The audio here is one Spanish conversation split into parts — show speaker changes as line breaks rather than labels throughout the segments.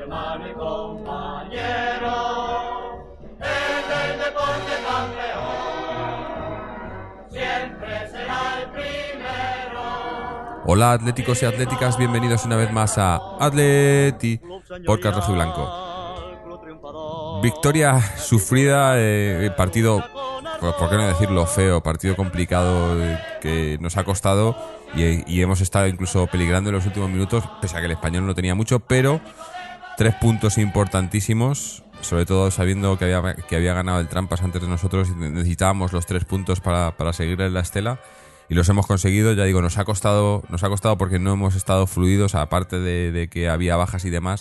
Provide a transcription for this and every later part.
hermano y compañero, es el deporte campeón, siempre será el primero.
Hola atléticos y atléticas, bienvenidos una vez más a Atleti, podcast rojiblanco. Victoria sufrida, partido, por qué no decirlo, feo, partido complicado que nos ha costado y hemos estado incluso peligrando en los últimos minutos, pese a que el Español no tenía mucho, pero 3 puntos importantísimos, sobre todo sabiendo que había ganado el Trampas antes de nosotros y necesitábamos los 3 puntos para seguir en la estela. Y los hemos conseguido, ya digo, nos ha costado porque no hemos estado fluidos, aparte de que había bajas y demás.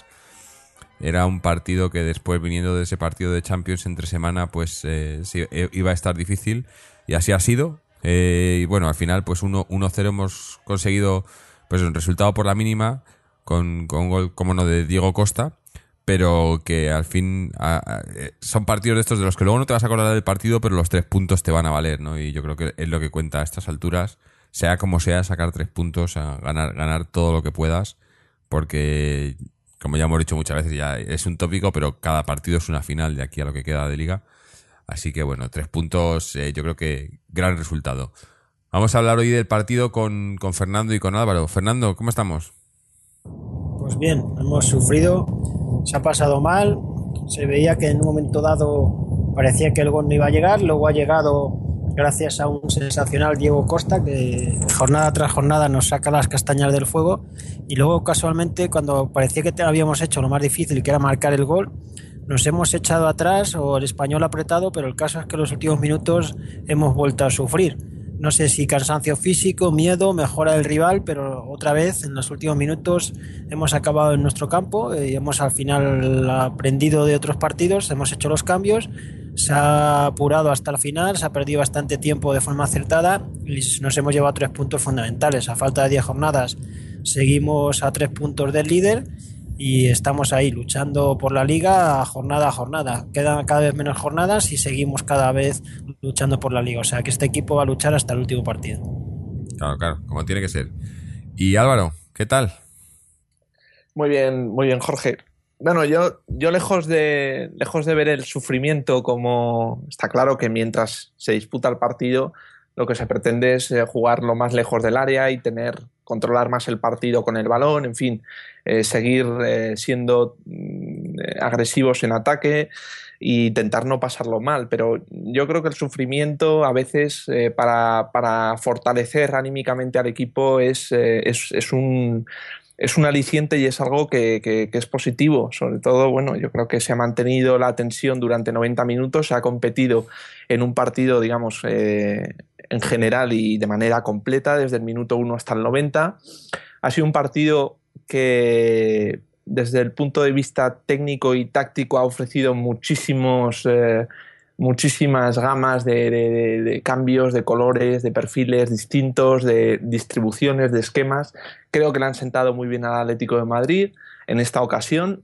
Era un partido que después, viniendo de ese partido de Champions entre semana, pues sí, iba a estar difícil, y así ha sido. Y bueno, al final pues 1-0 hemos conseguido pues un resultado por la mínima, con un gol, como no, de Diego Costa, pero que al fin son partidos de estos de los que luego no te vas a acordar del partido, pero los 3 puntos te van a valer, ¿no? Y yo creo que es lo que cuenta a estas alturas, sea como sea, sacar 3 puntos, a ganar todo lo que puedas, porque, como ya hemos dicho muchas veces, ya es un tópico, pero cada partido es una final de aquí a lo que queda de liga. Así que bueno, 3 puntos, yo creo que gran resultado. Vamos a hablar hoy del partido con Fernando y con Álvaro. Fernando, ¿cómo estamos?
Pues bien, hemos sufrido, se ha pasado mal, se veía que en un momento dado parecía que el gol no iba a llegar, luego ha llegado gracias a un sensacional Diego Costa que jornada tras jornada nos saca las castañas del fuego, y luego casualmente cuando parecía que habíamos hecho lo más difícil, que era marcar el gol, nos hemos echado atrás o el Español apretado, pero el caso es que en los últimos minutos hemos vuelto a sufrir. No sé si cansancio físico, miedo, mejora del rival, pero otra vez en los últimos minutos hemos acabado en nuestro campo y hemos al final aprendido de otros partidos, hemos hecho los cambios, se ha apurado hasta el final, se ha perdido bastante tiempo de forma acertada y nos hemos llevado 3 puntos fundamentales. A falta de 10 jornadas seguimos a 3 puntos del líder y estamos ahí luchando por la liga jornada a jornada. Quedan cada vez menos jornadas y seguimos cada vez luchando por la liga. O sea que este equipo va a luchar hasta el último partido.
Claro, como tiene que ser. Y Álvaro, ¿qué tal?
Muy bien, Jorge. Bueno, yo lejos de ver el sufrimiento, como está claro que mientras se disputa el partido, lo que se pretende es jugar lo más lejos del área y controlar más el partido con el balón, en fin, seguir siendo agresivos en ataque e intentar no pasarlo mal. Pero yo creo que el sufrimiento a veces para fortalecer anímicamente al equipo es un aliciente y es algo que es positivo. Sobre todo, bueno, yo creo que se ha mantenido la tensión durante 90 minutos, se ha competido en un partido, digamos, en general y de manera completa, desde el minuto 1 hasta el 90. Ha sido un partido que, desde el punto de vista técnico y táctico, ha ofrecido muchísimas gamas de cambios, de colores, de perfiles distintos, de distribuciones, de esquemas. Creo que le han sentado muy bien al Atlético de Madrid en esta ocasión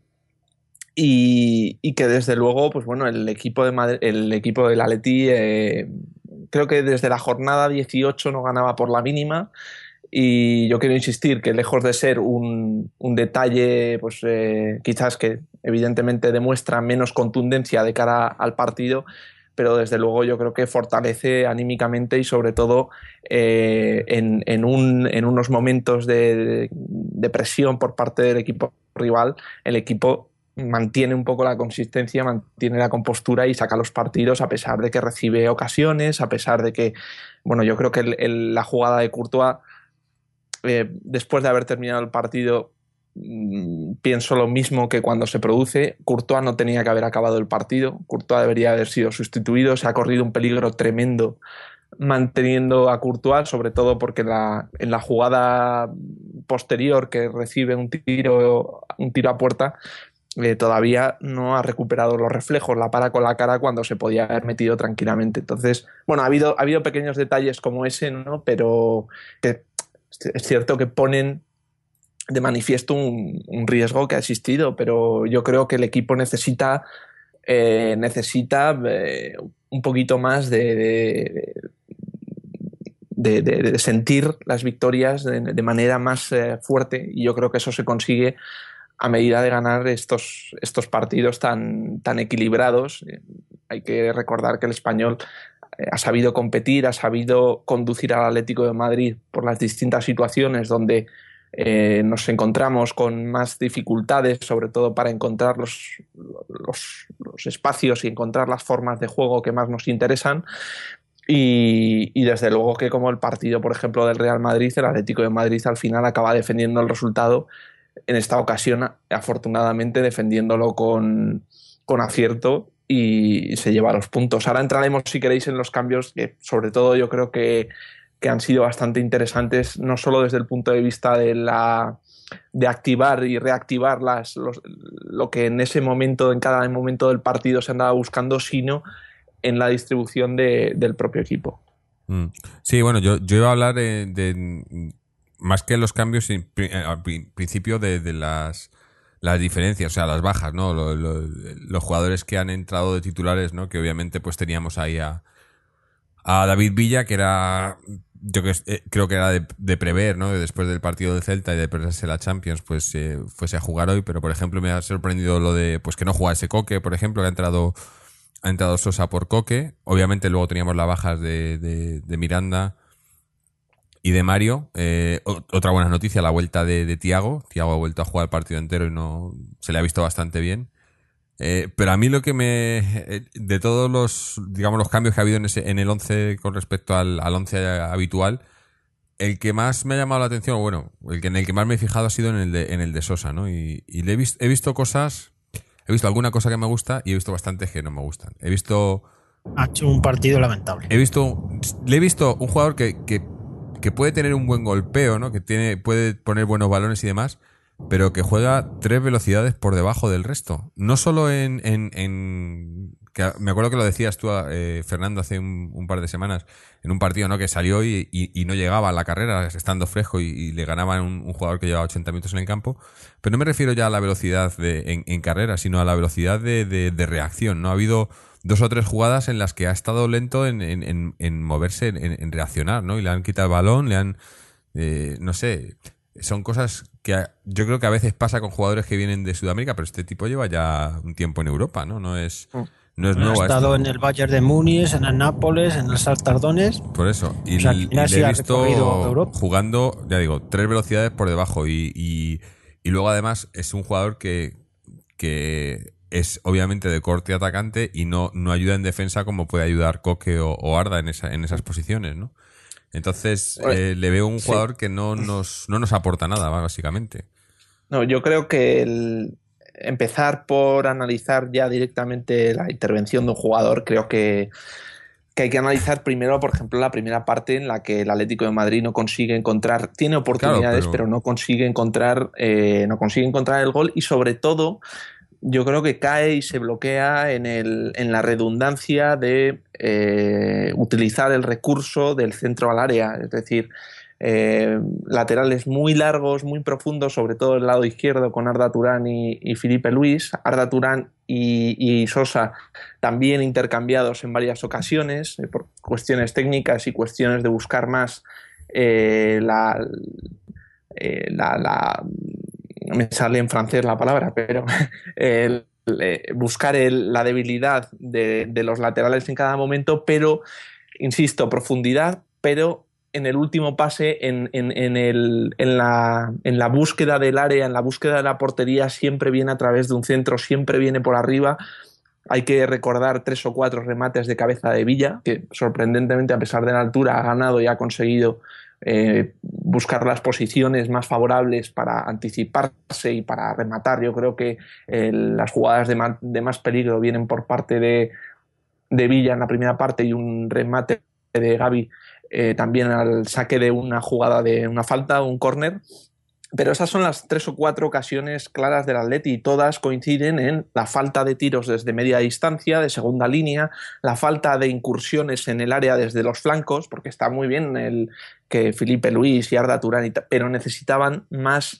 y que desde luego, pues bueno, el equipo del Atleti, creo que desde la jornada 18 no ganaba por la mínima. Y yo quiero insistir que, lejos de ser un detalle, pues quizás que evidentemente demuestra menos contundencia de cara al partido, pero desde luego yo creo que fortalece anímicamente y sobre todo en unos momentos de presión por parte del equipo rival, el equipo mantiene un poco la consistencia, mantiene la compostura y saca los partidos a pesar de que recibe ocasiones, a pesar de que, bueno, yo creo que la jugada de Courtois, después de haber terminado el partido, pienso lo mismo que cuando se produce. Courtois no tenía que haber acabado el partido, Courtois debería haber sido sustituido, se ha corrido un peligro tremendo manteniendo a Courtois, sobre todo porque en la jugada posterior, que recibe un tiro a puerta, todavía no ha recuperado los reflejos, la para con la cara cuando se podía haber metido tranquilamente. Entonces, bueno, ha habido pequeños detalles como ese, ¿no? Pero que es cierto que ponen de manifiesto un riesgo que ha existido, pero yo creo que el equipo necesita un poquito más de sentir las victorias de manera más fuerte, y yo creo que eso se consigue a medida de ganar estos partidos tan equilibrados. Hay que recordar que el Español ha sabido competir, ha sabido conducir al Atlético de Madrid por las distintas situaciones donde nos encontramos con más dificultades, sobre todo para encontrar los espacios y encontrar las formas de juego que más nos interesan. Y desde luego que, como el partido, por ejemplo, del Real Madrid, el Atlético de Madrid al final acaba defendiendo el resultado, en esta ocasión afortunadamente defendiéndolo con acierto, y se lleva los puntos. Ahora entraremos, si queréis, en los cambios que sobre todo yo creo que han sido bastante interesantes, no solo desde el punto de vista de activar y reactivar lo que en ese momento, en cada momento del partido se andaba buscando, sino en la distribución del propio equipo.
Sí, bueno, yo iba a hablar más que los cambios, al principio de las diferencias, o sea, las bajas, ¿no? Los jugadores que han entrado de titulares, ¿no? Que obviamente pues teníamos ahí a David Villa, que era, creo que era de prever, ¿no? Después del partido del Celta y de perderse la Champions, pues fuese a jugar hoy, pero por ejemplo me ha sorprendido lo de pues que no jugase Coque, por ejemplo, que ha entrado Sosa por Coque. Obviamente luego teníamos las bajas de Miranda y de Mario. Otra buena noticia, la vuelta de Thiago. Thiago ha vuelto a jugar el partido entero y no se le ha visto bastante bien. Pero a mí lo que de todos los, digamos, los cambios que ha habido en el 11 con respecto al 11 habitual, el que más me ha llamado la atención, bueno, en el que más me he fijado ha sido en el de Sosa, ¿no? Y he visto cosas, he visto alguna cosa que me gusta y he visto bastantes que no me gustan.
Ha hecho un partido lamentable.
Le he visto un jugador que puede tener un buen golpeo, ¿no? Que puede poner buenos balones y demás, pero que juega 3 velocidades por debajo del resto. No solo que me acuerdo que lo decías tú, Fernando, hace un par de semanas, en un partido, ¿no? Que salió y no llegaba a la carrera, estando fresco, y le ganaban un jugador que llevaba 80 minutos en el campo. Pero no me refiero ya a la velocidad en carrera, sino a la velocidad de reacción, ¿no? Ha habido 2 o 3 jugadas en las que ha estado lento en moverse, en reaccionar, ¿no? Y le han quitado el balón, no sé, son cosas que yo creo que a veces pasa con jugadores que vienen de Sudamérica, pero este tipo lleva ya un tiempo en Europa, ¿no? No es nuevo.
Ha estado en el Bayern de Múnich, en el Nápoles, en el Shakhtar Donetsk.
Por eso. Y,
o sea, le he visto
jugando, ya digo, 3 velocidades por debajo. Y luego además es un jugador que es obviamente de corte atacante y no ayuda en defensa como puede ayudar Coque o Arda en esas posiciones, ¿no? Entonces le veo un jugador que no nos aporta nada, básicamente.
No, yo creo que empezar por analizar ya directamente la intervención de un jugador, creo que hay que analizar primero, por ejemplo, la primera parte en la que el Atlético de Madrid no consigue encontrar, tiene oportunidades, claro, pero no consigue encontrar el gol, y sobre todo yo creo que cae y se bloquea en la redundancia de utilizar el recurso del centro al área, es decir, laterales muy largos, muy profundos, sobre todo el lado izquierdo con Arda Turán y Filipe Luis. Arda Turán y Sosa también intercambiados en varias ocasiones por cuestiones técnicas y cuestiones de buscar más me sale en francés la palabra, pero buscar la debilidad de los laterales en cada momento, pero, insisto, profundidad, pero en el último pase, en la búsqueda del área, en la búsqueda de la portería, siempre viene a través de un centro, siempre viene por arriba. Hay que recordar 3 o 4 remates de cabeza de Villa, que sorprendentemente, a pesar de la altura, ha ganado y ha conseguido buscar las posiciones más favorables para anticiparse y para rematar. Yo creo que las jugadas de más peligro vienen por parte de Villa en la primera parte, y un remate de Gavi también al saque de una jugada de una falta, un córner. Pero esas son las 3 o 4 ocasiones claras del Atleti, y todas coinciden en la falta de tiros desde media distancia, de segunda línea, la falta de incursiones en el área desde los flancos, porque está muy bien que Filipe Luis y Arda Turán, pero necesitaban más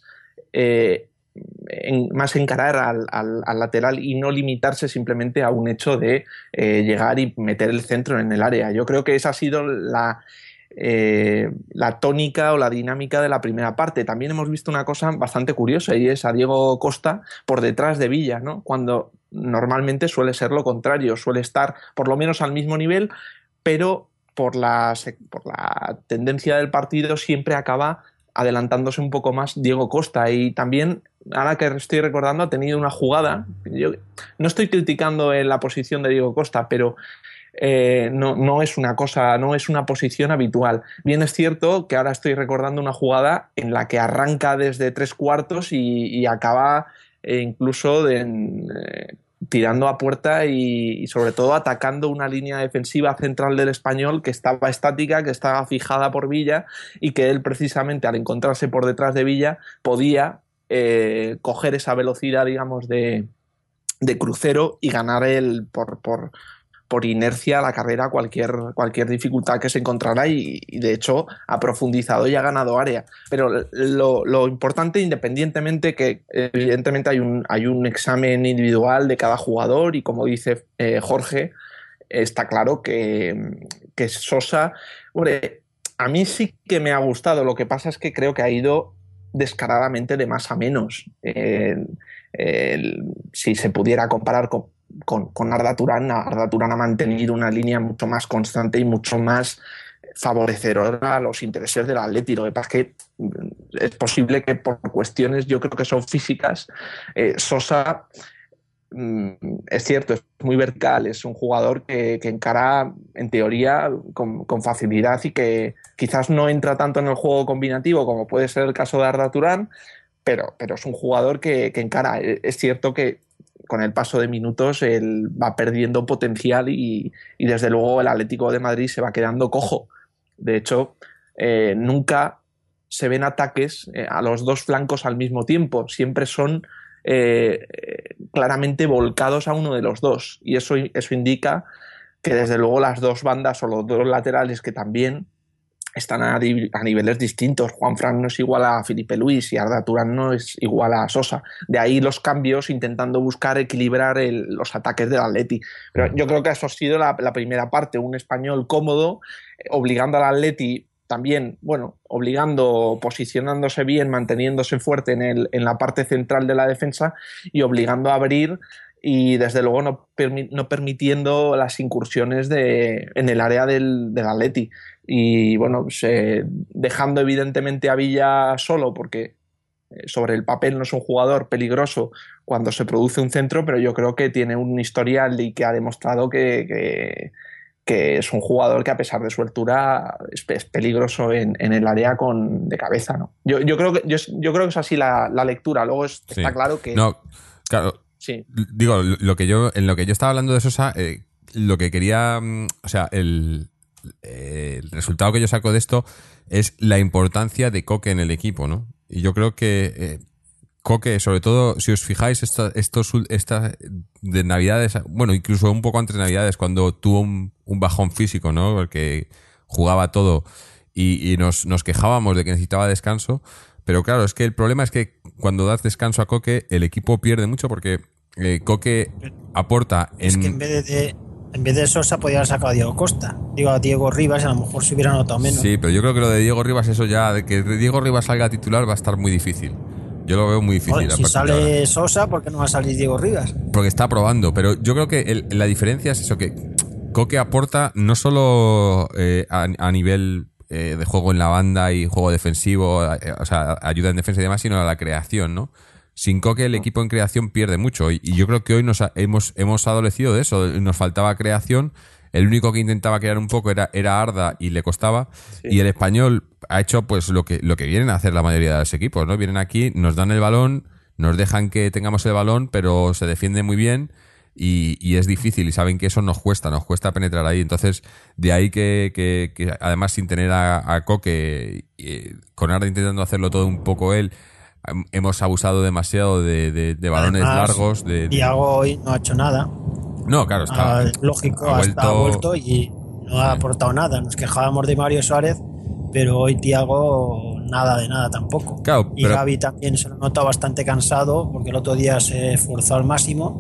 encarar al lateral y no limitarse simplemente a un hecho de llegar y meter el centro en el área. Yo creo que esa ha sido la tónica o la dinámica de la primera parte. También hemos visto una cosa bastante curiosa y es a Diego Costa por detrás de Villa, ¿no? Cuando normalmente suele ser lo contrario, suele estar por lo menos al mismo nivel, pero por la tendencia del partido siempre acaba adelantándose un poco más Diego Costa. Y también, ahora que estoy recordando, ha tenido una jugada. Yo no estoy criticando en la posición de Diego Costa, pero no es una posición habitual. Bien es cierto que ahora estoy recordando una jugada en la que arranca desde 3/4 y acaba incluso tirando a puerta y sobre todo atacando una línea defensiva central del Español que estaba estática, que estaba fijada por Villa, y que él precisamente al encontrarse por detrás de Villa podía coger esa velocidad, digamos, de crucero y ganar él por inercia la carrera cualquier dificultad que se encontrara y de hecho ha profundizado y ha ganado área. Pero lo importante, independientemente que evidentemente hay un examen individual de cada jugador y como dice Jorge, está claro que Sosa, hombre, a mí sí que me ha gustado, lo que pasa es que creo que ha ido descaradamente de más a menos. Si se pudiera comparar con Arda Turán ha mantenido una línea mucho más constante y mucho más favorecedora a los intereses del Atleti. Lo que pasa es que es posible que por cuestiones, yo creo que son físicas, Sosa es cierto, es muy vertical, es un jugador que encara en teoría con facilidad y que quizás no entra tanto en el juego combinativo como puede ser el caso de Arda Turán, pero es un jugador que encara. Es cierto que con el paso de minutos él va perdiendo potencial y desde luego el Atlético de Madrid se va quedando cojo. De hecho, nunca se ven ataques a los dos flancos al mismo tiempo, siempre son claramente volcados a uno de los dos, y eso indica que desde luego las dos bandas o los dos laterales, que también están a niveles distintos. Juanfran no es igual a Felipe Luis y Arda Turán no es igual a Sosa. De ahí los cambios intentando buscar equilibrar los ataques del Atleti. Pero yo creo que eso ha sido la primera parte, un Español cómodo, obligando al Atleti también, posicionándose bien, manteniéndose fuerte en la parte central de la defensa y obligando a abrir y desde luego no permitiendo las incursiones en el área del Atleti. Y bueno, pues, dejando evidentemente a Villa solo porque sobre el papel no es un jugador peligroso cuando se produce un centro, pero yo creo que tiene un historial y que ha demostrado que es un jugador que a pesar de su altura es peligroso en el área de cabeza, ¿no? Yo creo que es así la lectura. Luego está claro que...
No, claro.
Sí.
Digo, en lo que yo estaba hablando de Sosa, lo que quería, o sea, el resultado que yo saco de esto es la importancia de Koke en el equipo, ¿no? Y yo creo que Koke, sobre todo, si os fijáis, estas de Navidades, bueno, incluso un poco antes de Navidades, cuando tuvo un bajón físico, ¿no? Porque jugaba todo y nos quejábamos de que necesitaba descanso. Pero claro, es que el problema es que cuando das descanso a Koke, el equipo pierde mucho porque Koke aporta
Es que en vez de Sosa podía haber sacado a Diego Costa. Digo, a Diego Rivas, a lo mejor se hubiera notado menos.
Sí, pero yo creo que lo de Diego Rivas, eso ya, de que Diego Rivas salga titular va a estar muy difícil. Yo lo veo muy difícil.
Joder, si sale Sosa, ¿por qué no va a salir Diego Rivas?
Porque está probando, pero yo creo que la diferencia es eso, que Koke aporta no solo a nivel de juego en la banda y juego defensivo, o sea, ayuda en defensa y demás, sino a la creación, ¿no? Sin Koke el equipo en creación pierde mucho y yo creo que hoy hemos adolecido de eso, nos faltaba creación, el único que intentaba crear un poco era Arda y le costaba, sí. Y el Español ha hecho pues lo que vienen a hacer la mayoría de los equipos, ¿no? Vienen aquí, nos dan el balón, nos dejan que tengamos el balón, pero se defiende muy bien y es difícil y saben que eso nos cuesta penetrar ahí. Entonces, de ahí que además sin tener a Koke, con Arda intentando hacerlo todo un poco él, hemos abusado demasiado de balones además, largos.
Thiago hoy no ha hecho nada.
No, claro, está
lógico, ha vuelto y no ha aportado nada. Nos quejábamos de Mario Suárez, pero hoy Thiago nada de nada tampoco.
Claro,
y Gavi también se lo nota bastante cansado porque el otro día se esforzó al máximo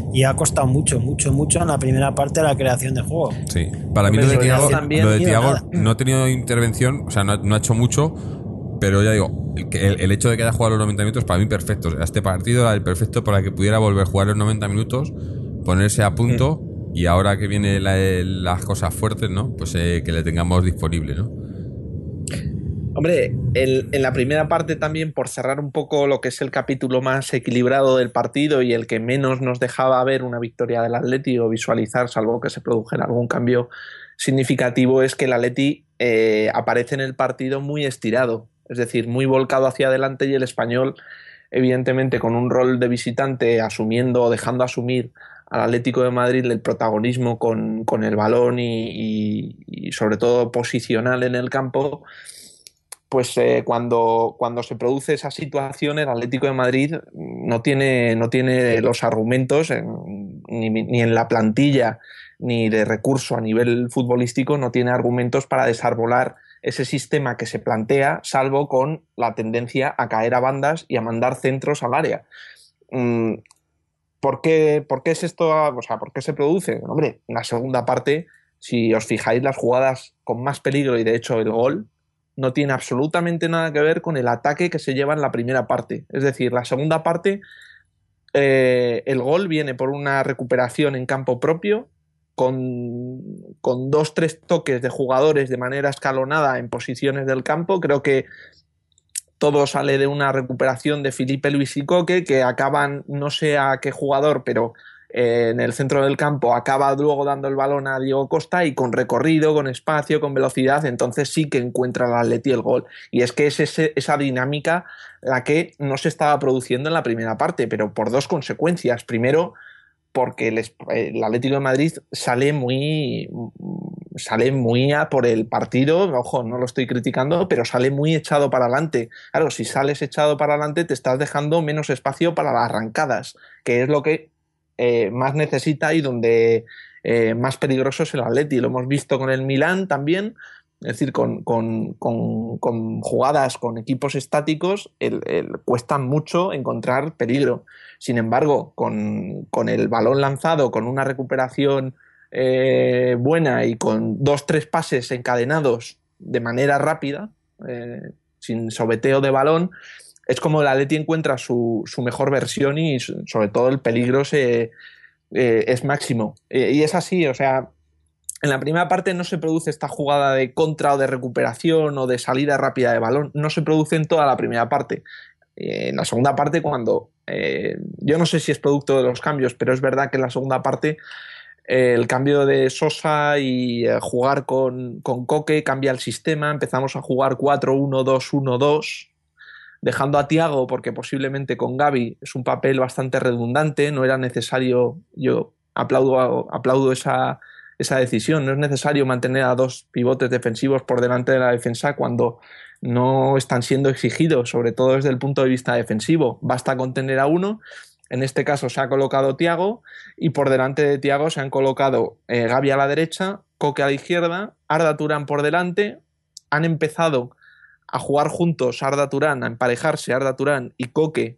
y ha costado mucho en la primera parte de la creación de juego.
Sí, para mí lo de Thiago no ha tenido intervención, o sea, no ha hecho mucho, pero ya digo, el hecho de que haya jugado los 90 minutos, para mí perfecto. O sea, este partido era el perfecto para que pudiera volver a jugar los 90 minutos, ponerse a punto, y ahora que vienen las cosas fuertes, ¿no? Pues que le tengamos disponible, ¿no?
Hombre, en la primera parte también, por cerrar un poco lo que es el capítulo más equilibrado del partido y el que menos nos dejaba ver una victoria del Atleti o visualizar, salvo que se produjera algún cambio significativo, es que el Atleti aparece en el partido muy estirado, es decir, muy volcado hacia adelante, y el Español, evidentemente, con un rol de visitante, asumiendo o dejando asumir al Atlético de Madrid el protagonismo con el balón y sobre todo posicional en el campo. Pues cuando se produce esa situación, el Atlético de Madrid no tiene los argumentos ni en la plantilla ni de recurso a nivel futbolístico, no tiene argumentos para desarbolar ese sistema que se plantea, salvo con la tendencia a caer a bandas y a mandar centros al área. ¿Por qué es esto? O sea, ¿por qué se produce? Hombre, en la segunda parte, si os fijáis, las jugadas con más peligro, y de hecho el gol, no tiene absolutamente nada que ver con el ataque que se lleva en la primera parte. Es decir, la segunda parte, el gol viene por una recuperación en campo propio, con 2-3 toques de jugadores de manera escalonada en posiciones del campo. Creo que todo sale de una recuperación de Filipe Luis y Coque, que acaban, no sé a qué jugador, pero en el centro del campo acaba luego dando el balón a Diego Costa, y con recorrido, con espacio, con velocidad, entonces sí que encuentra el Atleti el gol. Y es que es esa dinámica la que no se estaba produciendo en la primera parte, pero por dos consecuencias. Primero, porque el Atlético de Madrid sale muy a por el partido. Ojo, no lo estoy criticando, pero sale muy echado para adelante. Claro, si sales echado para adelante, te estás dejando menos espacio para las arrancadas, que es lo que más necesita y donde más peligroso es el Atleti. Lo hemos visto con el Milán también, es decir, con jugadas con equipos estáticos, cuesta mucho encontrar peligro. Sin embargo, con el balón lanzado, con una recuperación buena y con 2-3 pases encadenados de manera rápida, sin sobeteo de balón, es como el Atleti encuentra su mejor versión, y sobre todo el peligro es máximo. Y es así, o sea, en la primera parte no se produce esta jugada de contra o de recuperación o de salida rápida de balón, no se produce en toda la primera parte. En la segunda parte, cuando yo no sé si es producto de los cambios, pero es verdad que en la segunda parte el cambio de Sosa y jugar con Coque cambia el sistema. Empezamos a jugar 4-1-2-1-2, dejando a Thiago, porque posiblemente con Gavi es un papel bastante redundante, no era necesario. Yo aplaudo esa decisión. No es necesario mantener a dos pivotes defensivos por delante de la defensa cuando no están siendo exigidos, sobre todo desde el punto de vista defensivo. Basta con tener a uno. En este caso se ha colocado Thiago, y por delante de Thiago se han colocado Gavi a la derecha, Coque a la izquierda, Arda Turán por delante. Han empezado a jugar juntos Arda Turán, a emparejarse Arda Turán y Coque,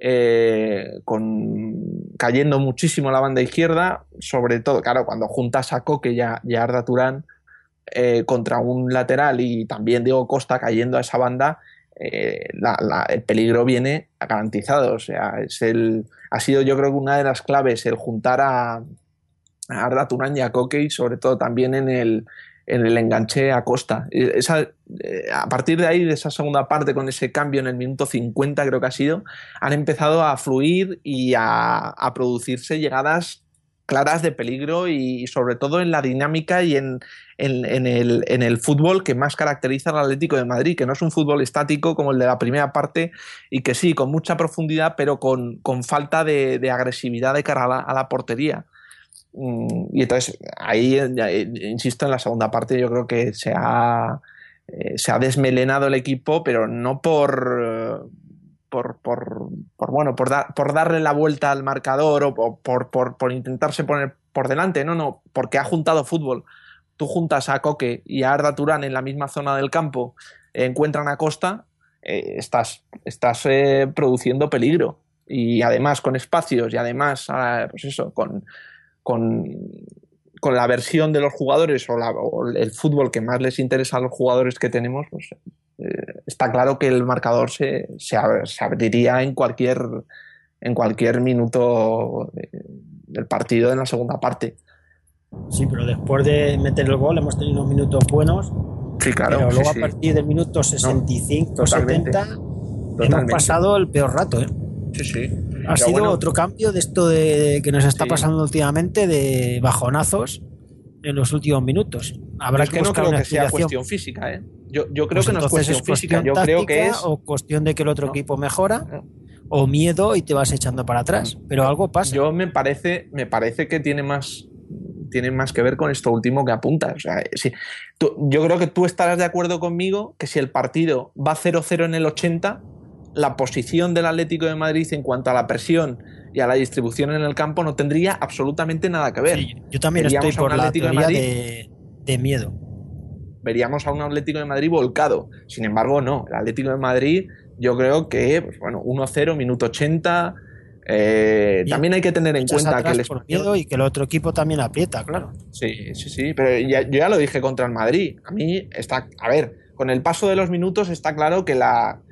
cayendo muchísimo a la banda izquierda, sobre todo, claro, cuando juntas a Coque y a Arda Turán contra un lateral, y también Diego Costa cayendo a esa banda, el peligro viene garantizado. O sea, ha sido, yo creo que una de las claves, el juntar a Arda Turán y a Coque, y sobre todo también en el enganche a Costa. A partir de ahí, de esa segunda parte, con ese cambio en el minuto 50, creo que ha sido, han empezado a fluir y a producirse llegadas claras de peligro, y sobre todo en la dinámica y en el fútbol que más caracteriza al Atlético de Madrid, que no es un fútbol estático como el de la primera parte, y que sí, con mucha profundidad, pero con falta de agresividad de cara a la portería. Y entonces ahí, insisto, en la segunda parte yo creo que se ha desmelenado el equipo, pero no por darle la vuelta al marcador o por intentarse poner por delante, no, porque ha juntado fútbol. Tú juntas a Coque y a Arda Turán en la misma zona del campo, encuentran a Costa, estás produciendo peligro. y además con espacios y además pues eso, con la versión de los jugadores o el fútbol que más les interesa a los jugadores que tenemos, pues está claro que el marcador se abriría en cualquier minuto del partido en la segunda parte.
Sí, pero después de meter el gol hemos tenido unos minutos buenos.
Sí, claro.
Pero luego
sí,
a partir del minuto 65,
no,
70, hemos pasado el peor rato, ¿eh?
Sí.
Ha sido otro cambio de esto de que nos está pasando últimamente, de bajonazos en los últimos minutos. Habrá que buscar
no creo
una
que sea
explicación.
cuestión física, ¿eh? Yo creo
Pues
que no es cuestión física. Yo creo que es
o cuestión de que el otro equipo mejora, o miedo y te vas echando para atrás. Pero algo pasa.
Me parece que tiene más que ver con esto último que apuntas. O sea, yo creo que tú estarás de acuerdo conmigo que si el partido va 0-0 en el 80, la posición del Atlético de Madrid en cuanto a la presión y a la distribución en el campo no tendría absolutamente nada que ver.
Sí, yo también estoy por la teoría de miedo.
Veríamos a un Atlético de Madrid volcado. Sin embargo, no. El Atlético de Madrid, yo creo que, pues bueno, 1-0, minuto 80. También hay que tener en cuenta que el
por miedo y que el otro equipo también aprieta, claro.
Sí. Pero yo ya lo dije contra el Madrid. A mí a ver, con el paso de los minutos está claro que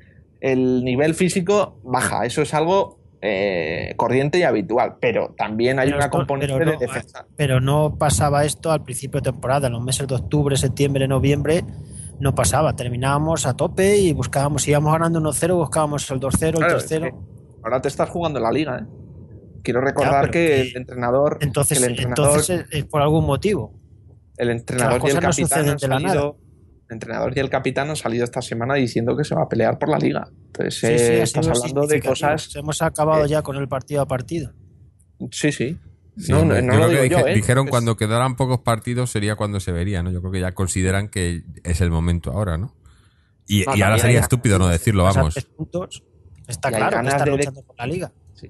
el nivel físico baja. Eso es algo corriente y habitual, pero también hay una componente de defensa.
Pero no pasaba esto al principio de temporada, en los meses de octubre, septiembre, noviembre, no pasaba. Terminábamos a tope y buscábamos, si íbamos ganando 1-0, buscábamos el 2-0, el 3-0. Es que
ahora te estás jugando la liga, ¿eh? Quiero recordar que el entrenador...
Entonces es por algún motivo.
El entrenador y el capitán
no de la nada.
El entrenador y el capitán han salido esta semana diciendo que se va a pelear por la liga. Entonces estás hablando de cosas...
Hemos acabado ya con el partido a partido.
Sí.
No lo digo yo, dijeron cuando quedaran pocos partidos sería cuando se vería, ¿no? Yo creo que ya consideran que es el momento ahora, ¿no? Y ahora sería estúpido no decirlo, vamos.
Puntos, está claro que están luchando por la liga.
Sí.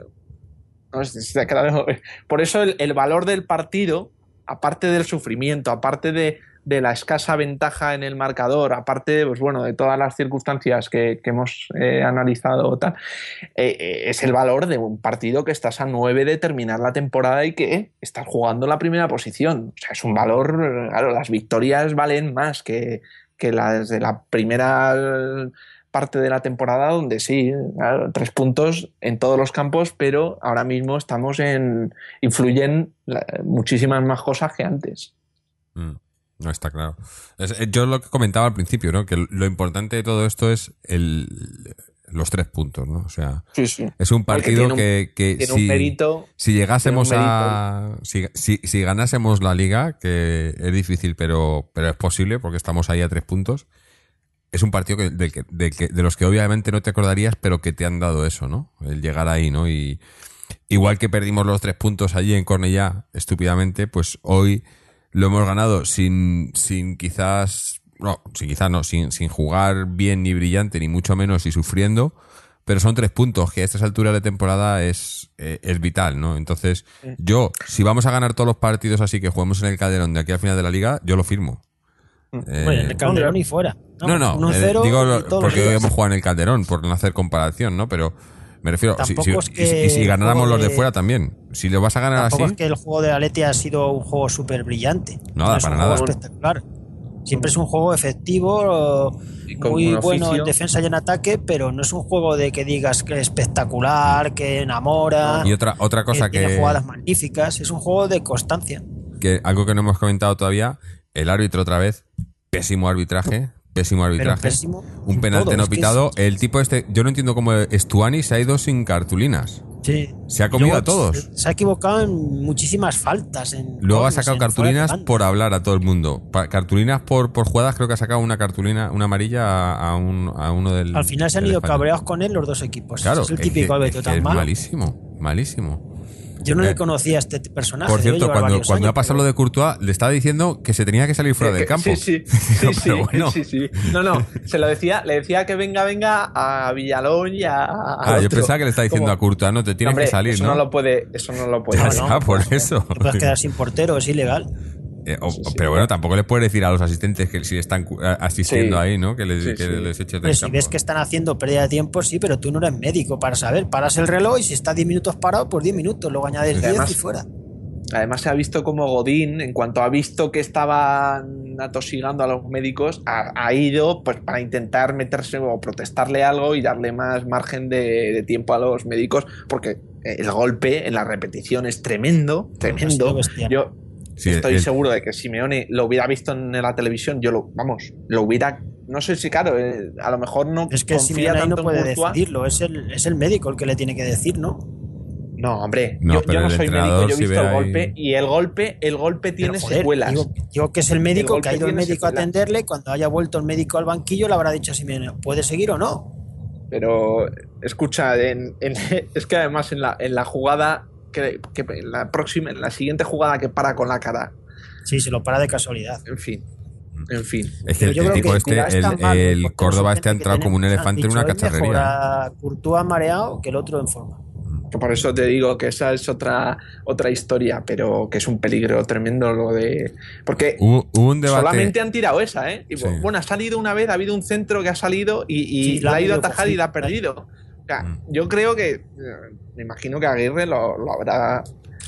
No, está claro. Por eso el valor del partido, aparte del sufrimiento, aparte de la escasa ventaja en el marcador, aparte pues bueno, de todas las circunstancias que hemos analizado, tal, es el valor de un partido que estás a 9 de terminar la temporada y que estás jugando la primera posición. O sea, es un valor, claro, las victorias valen más que las de la primera parte de la temporada, donde sí, claro, 3 puntos en todos los campos, pero ahora mismo influyen muchísimas más cosas que antes.
No, está claro. Yo lo que comentaba al principio, ¿no? Que lo importante de todo esto es los 3 puntos, ¿no? O sea,
sí.
Es un partido que
tiene un mérito,
si llegásemos si ganásemos la liga, que es difícil, pero es posible porque estamos ahí a 3 puntos. Es un partido de los que obviamente no te acordarías, pero que te han dado eso, ¿no? El llegar ahí, ¿no? Y igual que perdimos los 3 puntos allí en Cornellá, estúpidamente, pues hoy lo hemos ganado sin jugar bien ni brillante, ni mucho menos, y sufriendo, pero son 3 puntos que a estas alturas de temporada es vital, ¿no? Entonces, si vamos a ganar todos los partidos así que juguemos en el Calderón de aquí al final de la liga, yo lo firmo.
Bueno, en el Calderón y fuera.
No, digo porque hoy hemos jugado en el Calderón, por no hacer comparación, ¿no? Pero me refiero, si ganáramos los de fuera también. Si lo vas a ganar
tampoco
así...
es que el juego de Atleti ha sido un juego súper brillante.
Nada, para nada.
Espectacular. Siempre es un juego efectivo, muy bueno en defensa y en ataque, pero no es un juego de que digas que es espectacular, que enamora.
Y otra cosa que
tiene jugadas magníficas. Es un juego de constancia.
Que algo que no hemos comentado todavía, el árbitro otra vez, pésimo arbitraje.
Pésimo,
un penalti no pitado. El tipo yo no entiendo cómo Stuani se ha ido sin cartulinas.
Sí.
Se ha comido a todos.
Se ha equivocado en muchísimas faltas.
Luego ha sacado cartulinas por hablar a todo el mundo. Cartulinas por jugadas, creo que ha sacado una cartulina, una amarilla a uno del...
Al final se han ido cabreados con él los dos equipos.
Claro,
es el típico árbitro tan malo.
Malísimo.
Yo no le conocía a este personaje.
Por cierto, cuando ha pasado lo de Courtois, le estaba diciendo que se tenía que salir fuera del campo.
Sí.
Bueno.
Sí. No, le decía que venga a Villalón y a
yo pensaba que le estaba diciendo a Courtois, no, te tienes que salir,
eso
¿no?
Eso no lo puede.
Ya, por eso.
Te puedes quedar sin portero, es ilegal.
Pero bueno, tampoco les puedes decir a los asistentes que si están asistiendo
Sí.
ahí, ¿no? Que les,
Sí,
que
sí.
les eches
Pero
del
si
campo.
ves que están haciendo pérdida de tiempo, sí, pero tú no eres médico para saber. Paras el reloj y si está 10 minutos parado, pues 10 minutos. Luego añades
Sí.
10
Además-
y fuera.
Además se ha visto como Godín, en cuanto ha visto que estaban atosigando a los médicos, ha ido pues para intentar meterse o protestarle algo y darle más margen de tiempo a los médicos, porque el golpe en la repetición es tremendo,
Ha sido
tremendo.
bestial.
Yo
Sí,
estoy seguro de que Simeone lo hubiera visto en la televisión, lo hubiera, no sé si claro, a lo mejor no
Es que
confía
Simeone ahí no
tanto
puede
en Courtois.
decidirlo. Es el médico el que le tiene que decir, ¿no?
No, hombre,
No,
yo
pero
no
el
soy
entrenador
médico, yo he
si
visto
ve
el
ahí-
golpe y el golpe tiene
Pero, joder,
secuelas.
digo que es el médico,
golpe
que ha ido el
tiene
médico a
secuelas.
atenderle. Cuando haya vuelto el médico al banquillo, le habrá dicho a Simeone, ¿puede seguir o no?
Pero escucha, es que además en la jugada que en la siguiente jugada que para con la cara,
Sí, se lo para de casualidad.
en fin.
Es que
Pero yo
el
creo
tipo
que
este,
Courtois está mal,
el
porque
Córdoba
los
este ha
suplentes que
entrado como un
tenemos han
elefante en
dicho,
una
"Es mejor
cacharrería.
a Courtois mareado que el otro en forma".
Que por eso te digo que esa es otra historia, pero que es un peligro tremendo lo de. Porque
Hubo un debate.
solamente han tirado esa, ¿eh? Y,
Sí.
Bueno, ha salido una vez, ha habido un centro que ha salido y
Sí,
la ha ido a
medio
atajar y la ha
cogido,
perdido. O sea,
Mm.
yo creo que. Me imagino que Aguirre lo habrá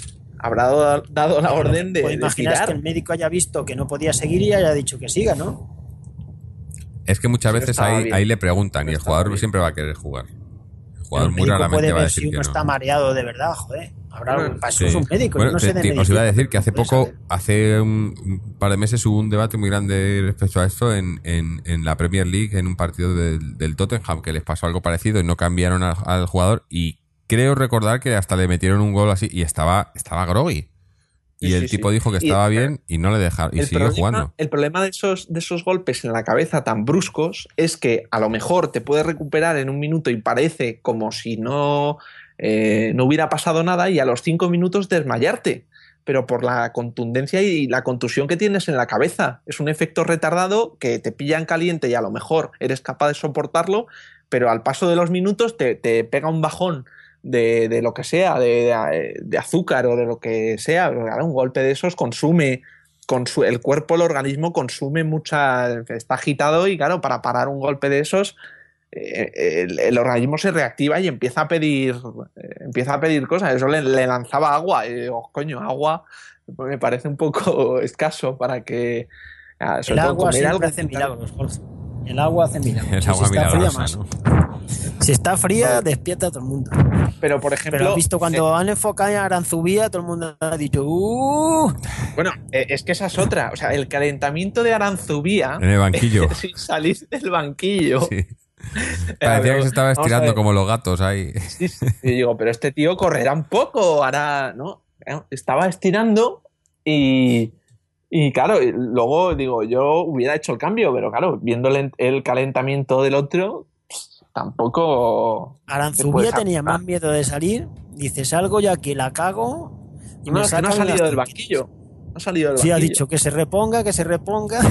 dado la orden
Puedo
de
imaginar
tirar.
que el médico haya visto que no podía seguir y haya dicho que siga, ¿no?
Es que muchas
Sí, no
veces
estaba
ahí,
bien.
ahí le preguntan
No
y el
estaba
jugador
bien.
siempre va a querer jugar. El
El
jugador muy
médico
raramente
puede
va a
ver
decir
si
que
uno
no.
está mareado de verdad, joder. Para eso
Sí.
es un médico,
Bueno,
yo no sé de
os iba a
medicina,
decir que hace
puede
poco,
saber.
hace un par de meses hubo un debate muy grande respecto a esto en la Premier League, en un partido del Tottenham, que les pasó algo parecido y no cambiaron al jugador, y creo recordar que hasta le metieron un gol así y estaba groggy. Y
Sí,
el
sí,
tipo
sí.
dijo que
Y-
estaba bien y no le dejaron y siguió jugando.
El problema de esos golpes en la cabeza tan bruscos es que a lo mejor te puedes recuperar en un minuto y parece como si no hubiera pasado nada y a los 5 minutos desmayarte. Pero por la contundencia y la contusión que tienes en la cabeza. Es un efecto retardado que te pilla en caliente y a lo mejor eres capaz de soportarlo, pero al paso de los minutos te pega un bajón de lo que sea, de azúcar o de lo que sea. Claro, un golpe de esos consume, el cuerpo, el organismo consume está agitado y claro, para parar un golpe de esos, el organismo se reactiva y empieza a pedir cosas. Eso le lanzaba agua y digo, coño, agua me parece un poco escaso para que, sobre
El
todo,
agua
comer
siempre
algo.
hace milagros, Jorge. El agua hace milagros.
El
Y
agua
si está fría,
milagrosa,
más.
¿no?
Si está fría, despierta a todo el mundo.
Pero por ejemplo,
Pero has visto cuando han enfocado a Aranzubía, todo el mundo ha dicho
bueno, es que esa es otra. O sea, el calentamiento de Aranzubía,
En el banquillo.
sin salir del banquillo.
Sí. Parecía que se estaba
Vamos a
estirando
ver.
como los gatos ahí.
Sí, sí. Y digo, pero este tío correrá un poco, hará, ¿no? Estaba estirando y claro, luego digo, yo hubiera hecho el cambio, pero claro, viendo el calentamiento del otro, tampoco.
Aranzubía
Pues,
tenía más miedo de salir. Dice, salgo yo aquí, la cago. Y
No,
me
es que no ha
sacan
salido
las
del
tranquilas.
banquillo. No ha salido del
Sí,
banquillo.
ha dicho que se reponga, que se reponga.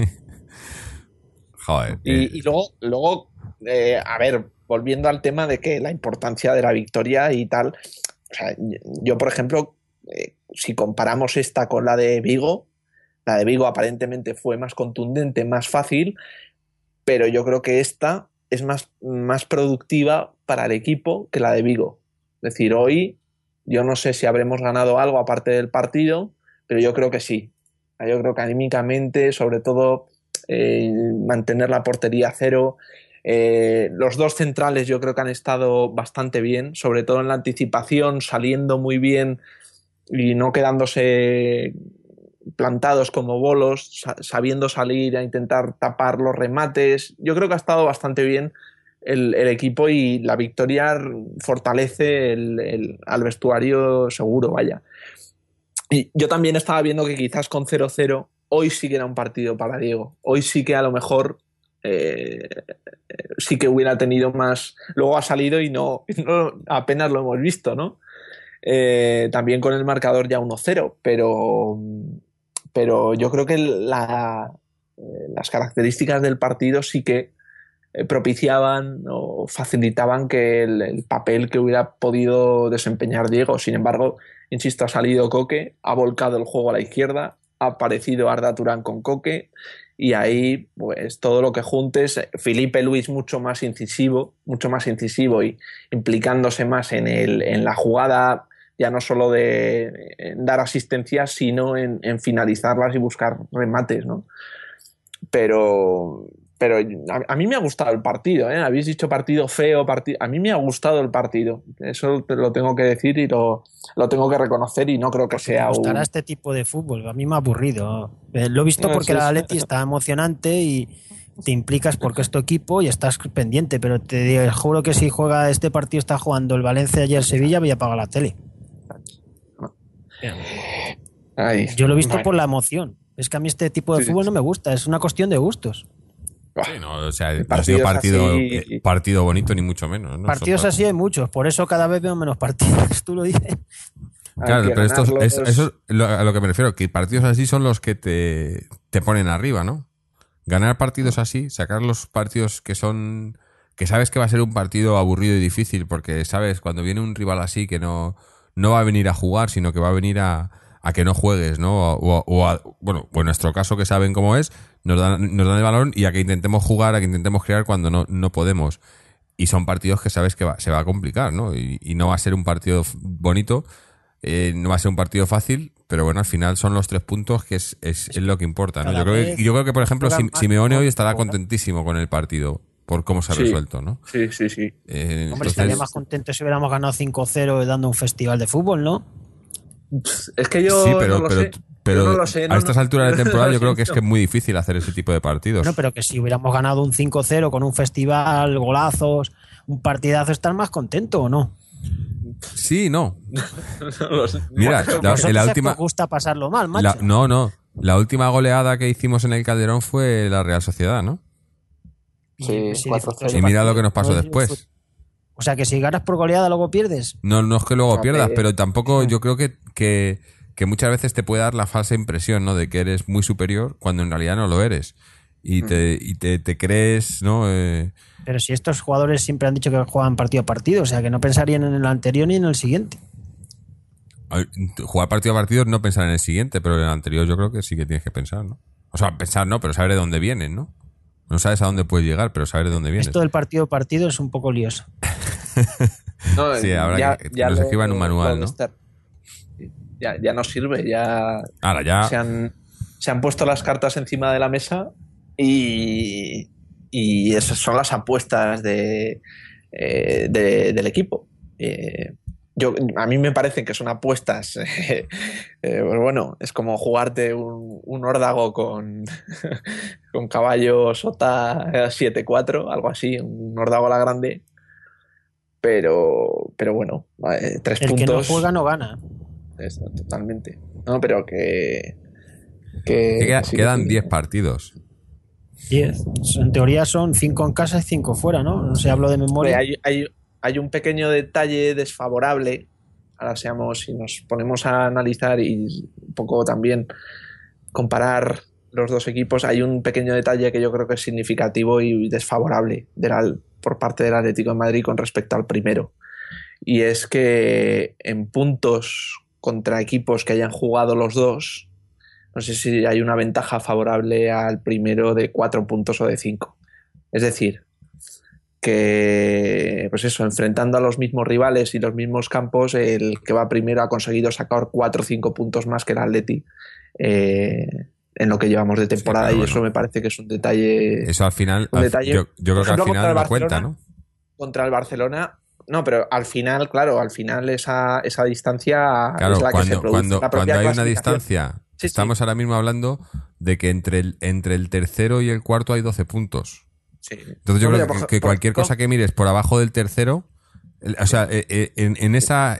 Joder.
Y luego a ver, volviendo al tema de que la importancia de la victoria y tal, o sea, yo, por ejemplo, si comparamos esta con la de Vigo aparentemente fue más contundente, más fácil, pero yo creo que esta es más productiva para el equipo que la de Vigo. Es decir, hoy yo no sé si habremos ganado algo aparte del partido, pero yo creo que sí. Yo creo que anímicamente, sobre todo, mantener la portería a cero. Los dos centrales yo creo que han estado bastante bien, sobre todo en la anticipación, saliendo muy bien y no quedándose plantados como bolos, sabiendo salir a intentar tapar los remates. Yo creo que ha estado bastante bien el equipo y la victoria fortalece al vestuario seguro, vaya. Y yo también estaba viendo que quizás con 0-0 hoy sí que era un partido para Diego. Hoy sí que a lo mejor sí que hubiera tenido más. Luego ha salido y no apenas lo hemos visto, ¿no? También con el marcador ya 1-0, pero yo creo que las características del partido sí que propiciaban o facilitaban que el papel que hubiera podido desempeñar Diego. Sin embargo, insisto, ha salido Coque, ha volcado el juego a la izquierda, ha aparecido Arda Turán con Coque, y ahí pues todo lo que juntes, Filipe Luis mucho más incisivo y implicándose más en la jugada, ya no solo de dar asistencias, sino en finalizarlas y buscar remates, ¿no? Pero a mí me ha gustado el partido, ¿eh? Habéis dicho partido feo, a mí me ha gustado el partido. Eso te lo tengo que decir y lo tengo que reconocer, y no creo que sea
me gustará este tipo de fútbol. A mí me ha aburrido. Lo he visto porque el Atleti está emocionante y te implicas porque es tu equipo y estás pendiente, pero te juro que si juega este partido, está jugando el Valencia y el Sevilla, voy a apagar la tele.
Ay,
yo lo he visto por la emoción. Es que a mí este tipo de fútbol no me gusta, es una cuestión de gustos.
Sí, no, o sea, no ha sido partido bonito ni mucho menos, ¿no?
Partidos así hay muchos, por eso cada vez veo menos partidos, tú lo dices.
Claro, pero eso es a lo que me refiero, que partidos así son los que te ponen arriba, ¿no? Ganar partidos así, sacar los partidos que sabes que va a ser un partido aburrido y difícil, porque sabes, cuando viene un rival así que no va a venir a jugar, sino que va a venir a que no juegues, ¿no? Bueno, en nuestro caso, que saben cómo es, nos dan el balón, y a que intentemos jugar, a que intentemos crear cuando no podemos. Y son partidos que sabes que se va a complicar, ¿no? Y no va a ser un partido bonito, no va a ser un partido fácil, pero bueno, al final son los 3 puntos que es lo que importa, ¿no? Yo creo que, por ejemplo, Simeone hoy estará contentísimo con el partido por cómo se ha resuelto, ¿no?
Sí.
Hombre, estaría más contento si hubiéramos ganado 5-0 dando un festival de fútbol, ¿no?
Es que yo
pero
no lo sé,
a estas alturas de temporada yo creo que es muy difícil hacer ese tipo de partidos.
No, pero que si hubiéramos ganado un 5-0 con un festival, golazos, un partidazo, ¿estás más contento o no?
Sí, no.
No lo sé.
Mira, la última...
¿Te gusta pasarlo mal, macho?
No. La última goleada que hicimos en el Calderón fue la Real Sociedad, ¿no?
Sí,
y mira lo que nos pasó después.
O sea, que si ganas por goleada luego pierdes.
No es que luego pierdas, pero tampoco yo creo que muchas veces te puede dar la falsa impresión, ¿no? De que eres muy superior cuando en realidad no lo eres. Y te crees, ¿no?
Pero si estos jugadores siempre han dicho que juegan partido a partido, o sea, que no pensarían en el anterior ni en el siguiente.
Jugar partido a partido no pensar en el siguiente, pero en el anterior yo creo que sí que tienes que pensar, ¿no? O sea, pensar no, pero saber de dónde vienen, ¿no? No sabes a dónde puedes llegar, pero saber de dónde vienes.
Esto del partido a partido es un poco lioso.
No, sí, habrá que nos escriba en un manual, ¿no?
Ya no sirve, ya se han puesto las cartas encima de la mesa y esas son las apuestas del equipo. A mí me parecen que son apuestas, pues bueno, es como jugarte un órdago con caballo sota 7-4, algo así, un órdago a la grande, pero bueno, 3 puntos.
El que no juega no gana.
Totalmente. No, pero
quedan 10 partidos.
10. En teoría son 5 en casa y 5 fuera, ¿no? No sé, hablo de memoria.
Hay un pequeño detalle desfavorable. Ahora si nos ponemos a analizar y un poco también comparar los dos equipos, hay un pequeño detalle que yo creo que es significativo y desfavorable por parte del Atlético de Madrid con respecto al primero. Y es que en puntos contra equipos que hayan jugado los dos, no sé si hay una ventaja favorable al primero de 4 puntos o de 5. Es decir, que pues eso, enfrentando a los mismos rivales y los mismos campos, el que va primero ha conseguido sacar 4 o 5 puntos más que el Atleti en lo que llevamos de temporada, sí, y eso me parece que es un detalle.
Eso al final, yo creo que al final no cuenta, ¿no?
Contra el Barcelona. No, pero al final, claro, esa distancia,
claro,
es la que se produce.
Cuando hay una distancia, sí, estamos ahora mismo hablando de que entre el tercero y el cuarto hay 12 puntos.
Sí.
Entonces yo creo que cualquier cosa que mires por abajo del tercero, o sea, en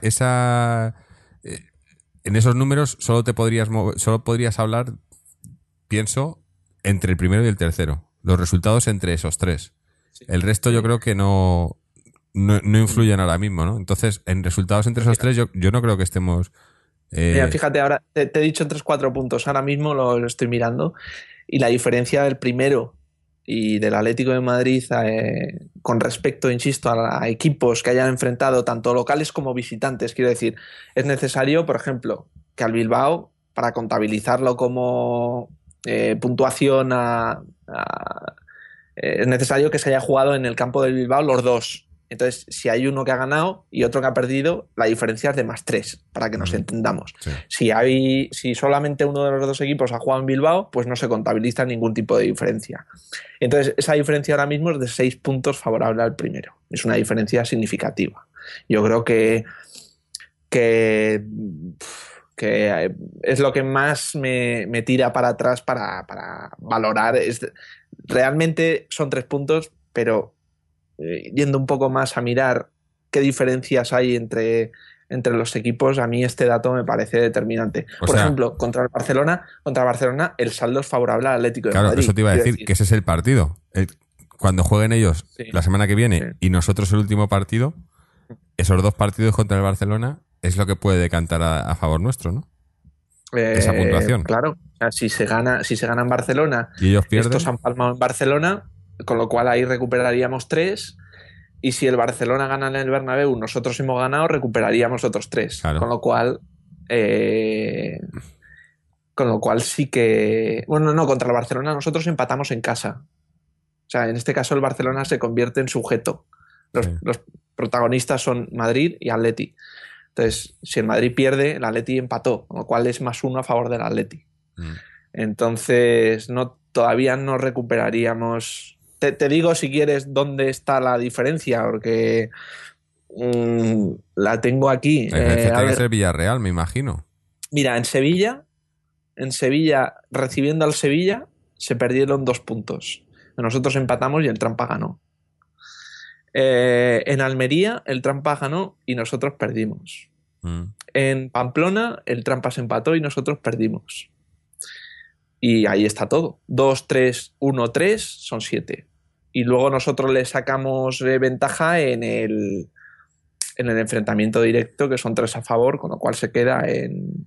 esos números solo podrías hablar, pienso, entre el primero y el tercero. Los resultados entre esos 3. Sí. El resto yo creo que no influyen ahora mismo, ¿no? Entonces, en resultados entre esos 3 yo no creo que estemos...
Mira, fíjate, ahora te he dicho 3-4 puntos. Ahora mismo lo estoy mirando y la diferencia del primero y del Atlético de Madrid con respecto, insisto, a equipos que hayan enfrentado tanto locales como visitantes, quiero decir, es necesario, por ejemplo, que al Bilbao para contabilizarlo como puntuación es necesario que se haya jugado en el campo del Bilbao los dos. Entonces, si hay uno que ha ganado y otro que ha perdido, la diferencia es de +3, para que nos entendamos.
Sí.
Si solamente uno de los dos equipos ha jugado en Bilbao, pues no se contabiliza ningún tipo de diferencia. Entonces, esa diferencia ahora mismo es de 6 puntos favorable al primero. Es una diferencia significativa. Yo creo que es lo que más me tira para atrás para valorar. Realmente son 3 puntos, pero yendo un poco más a mirar qué diferencias hay entre los equipos, a mí este dato me parece determinante. Por ejemplo, contra el Barcelona el saldo es favorable al Atlético de Madrid.
Claro, eso te iba a decir, que ese es el partido. Cuando jueguen ellos la semana que viene y nosotros el último partido, esos 2 partidos contra el Barcelona es lo que puede decantar a favor nuestro, ¿no? Esa puntuación.
Claro, o sea, si se gana en Barcelona
y ellos pierden,
estos han palmado en Barcelona, con lo cual ahí recuperaríamos 3, y si el Barcelona gana en el Bernabéu, nosotros hemos ganado, recuperaríamos otros 3.
Claro.
Con lo cual sí que... Bueno, no, contra el Barcelona nosotros empatamos en casa. O sea, en este caso el Barcelona se convierte en sujeto. Los protagonistas son Madrid y Atleti. Entonces, si el Madrid pierde, el Atleti empató, con lo cual es +1 a favor del Atleti. Entonces, todavía no recuperaríamos... Te digo, si quieres, dónde está la diferencia, porque la tengo aquí.
La diferencia tiene que ser Villarreal, me imagino.
Mira, en Sevilla, recibiendo al Sevilla, se perdieron 2 puntos. Nosotros empatamos y el Trampa ganó. En Almería, el Trampa ganó y nosotros perdimos. En Pamplona, el Trampa se empató y nosotros perdimos. Y ahí está todo. 2, 3, 1, 3 son 7. Y luego nosotros le sacamos ventaja en el enfrentamiento directo, que son 3 a favor, con lo cual se queda en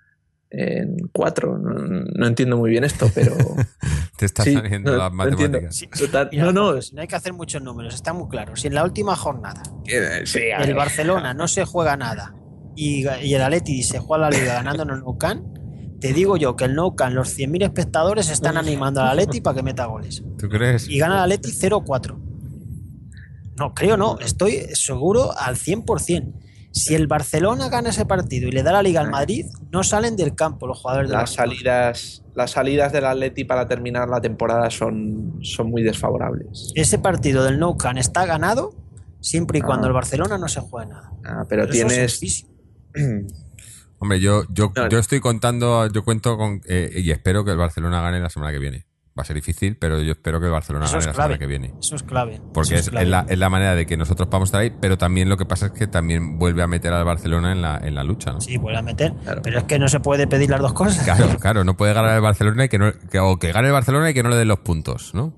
4. No entiendo muy bien esto, pero...
Te están saliendo las matemáticas.
Sí, mira, no hay que hacer muchos números, está muy claro. Si en la última jornada el Barcelona no se juega nada y el Atleti se juega la Liga ganando en el Nou Camp, te digo yo que el Nou Camp, los 100.000 espectadores están animando al Atleti para que meta goles.
¿Tú crees?
Y gana el Atleti 0-4. No, creo no, estoy seguro al 100%. Si el Barcelona gana ese partido y le da la Liga al Madrid, no salen del campo los jugadores de
las salidas del Atleti para terminar la temporada son muy desfavorables.
Ese partido del Nou Camp está ganado siempre y cuando el Barcelona no se juegue nada.
Pero tienes...
Hombre, yo estoy contando, yo cuento con y espero que el Barcelona gane la semana que viene. Va a ser difícil, pero yo espero que el Barcelona gane la semana que viene.
Eso es clave.
Porque es la manera de que nosotros podamos estar ahí, pero también lo que pasa es que también vuelve a meter al Barcelona en la lucha, ¿no?
Sí, vuelve a meter, pero es que no se puede pedir las dos cosas.
Claro, no puede ganar el Barcelona o que gane el Barcelona y que no le den los puntos, ¿no?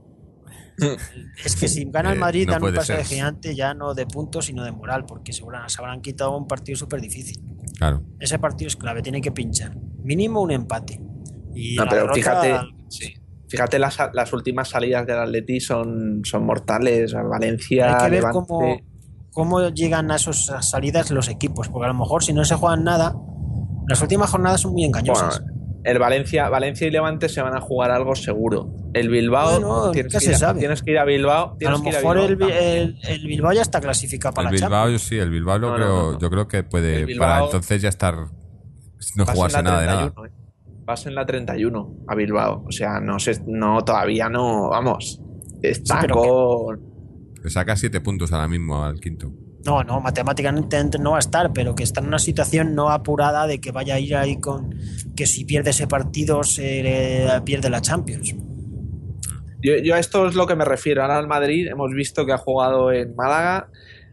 Es que si gana el Madrid dan un paso
ser
de gigante, ya no de puntos sino de moral, porque se habrán quitado un partido súper difícil.
Claro.
Ese partido es clave, tiene que pinchar mínimo un empate y
pero fíjate las últimas salidas del Atleti son mortales. Valencia,
hay que ver
Levante...
cómo llegan a esas salidas los equipos, porque a lo mejor si no se juegan nada, las últimas jornadas son muy engañosas.
Bueno, el Valencia y Levante se van a jugar algo seguro. El Bilbao, tienes que ir a Bilbao.
A lo mejor el Bilbao ya está clasificado para la Champions.
El Bilbao yo creo que puede para entonces ya estar no jugarse nada de nada.
Vas en la 31 a Bilbao, o sea, todavía no, vamos, está
sí,
Le saca 7 puntos ahora mismo al quinto.
No, matemáticamente no va a estar, pero que está en una situación no apurada de que vaya a ir ahí con que si pierde ese partido se pierde la Champions.
Yo a esto es lo que me refiero. Ahora al Madrid hemos visto que ha jugado en Málaga,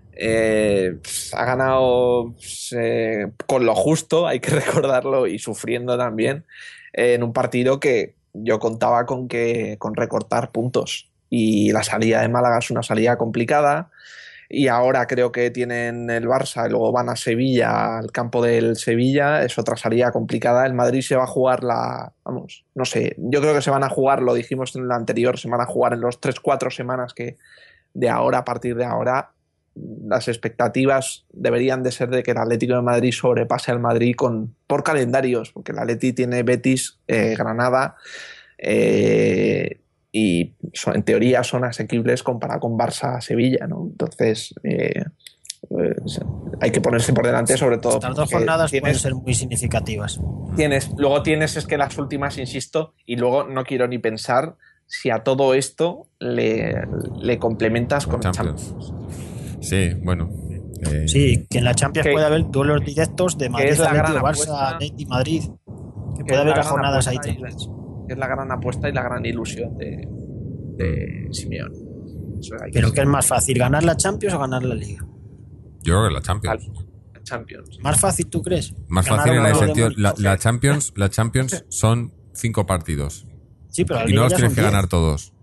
ha ganado con lo justo, hay que recordarlo, y sufriendo también, en un partido que yo contaba con recortar puntos, y la salida de Málaga es una salida complicada. Y ahora creo que tienen el Barça y luego van a Sevilla, al campo del Sevilla, es otra salida complicada. El Madrid se va a jugar no sé, yo creo que se van a jugar, lo dijimos en la anterior, se van a jugar en los 3-4 semanas que a partir de ahora, las expectativas deberían de ser de que el Atlético de Madrid sobrepase al Madrid por calendarios, porque el Atleti tiene Betis, Granada, y en teoría son asequibles comparado con Barça-Sevilla, ¿no? Entonces hay que ponerse por delante, sobre todo.
Estas 2 jornadas pueden ser muy significativas.
Luego tienes es que las últimas, insisto, y luego no quiero ni pensar si a todo esto le complementas con Champions.
Sí, bueno.
Sí, que en la Champions puede haber duelos directos de Madrid, Atlético, Barça, Atleti, Madrid. Que puede haber jornadas ahí tremendas.
Es la gran apuesta y la gran ilusión de Simeone.
¿Pero qué es más fácil, ganar la Champions o ganar la Liga?
Yo creo que la Champions.
La Champions.
¿Más fácil tú crees?
Más fácil en el sentido, la Champions son 5 partidos.
Sí, pero
y no los tienes que ganar todos.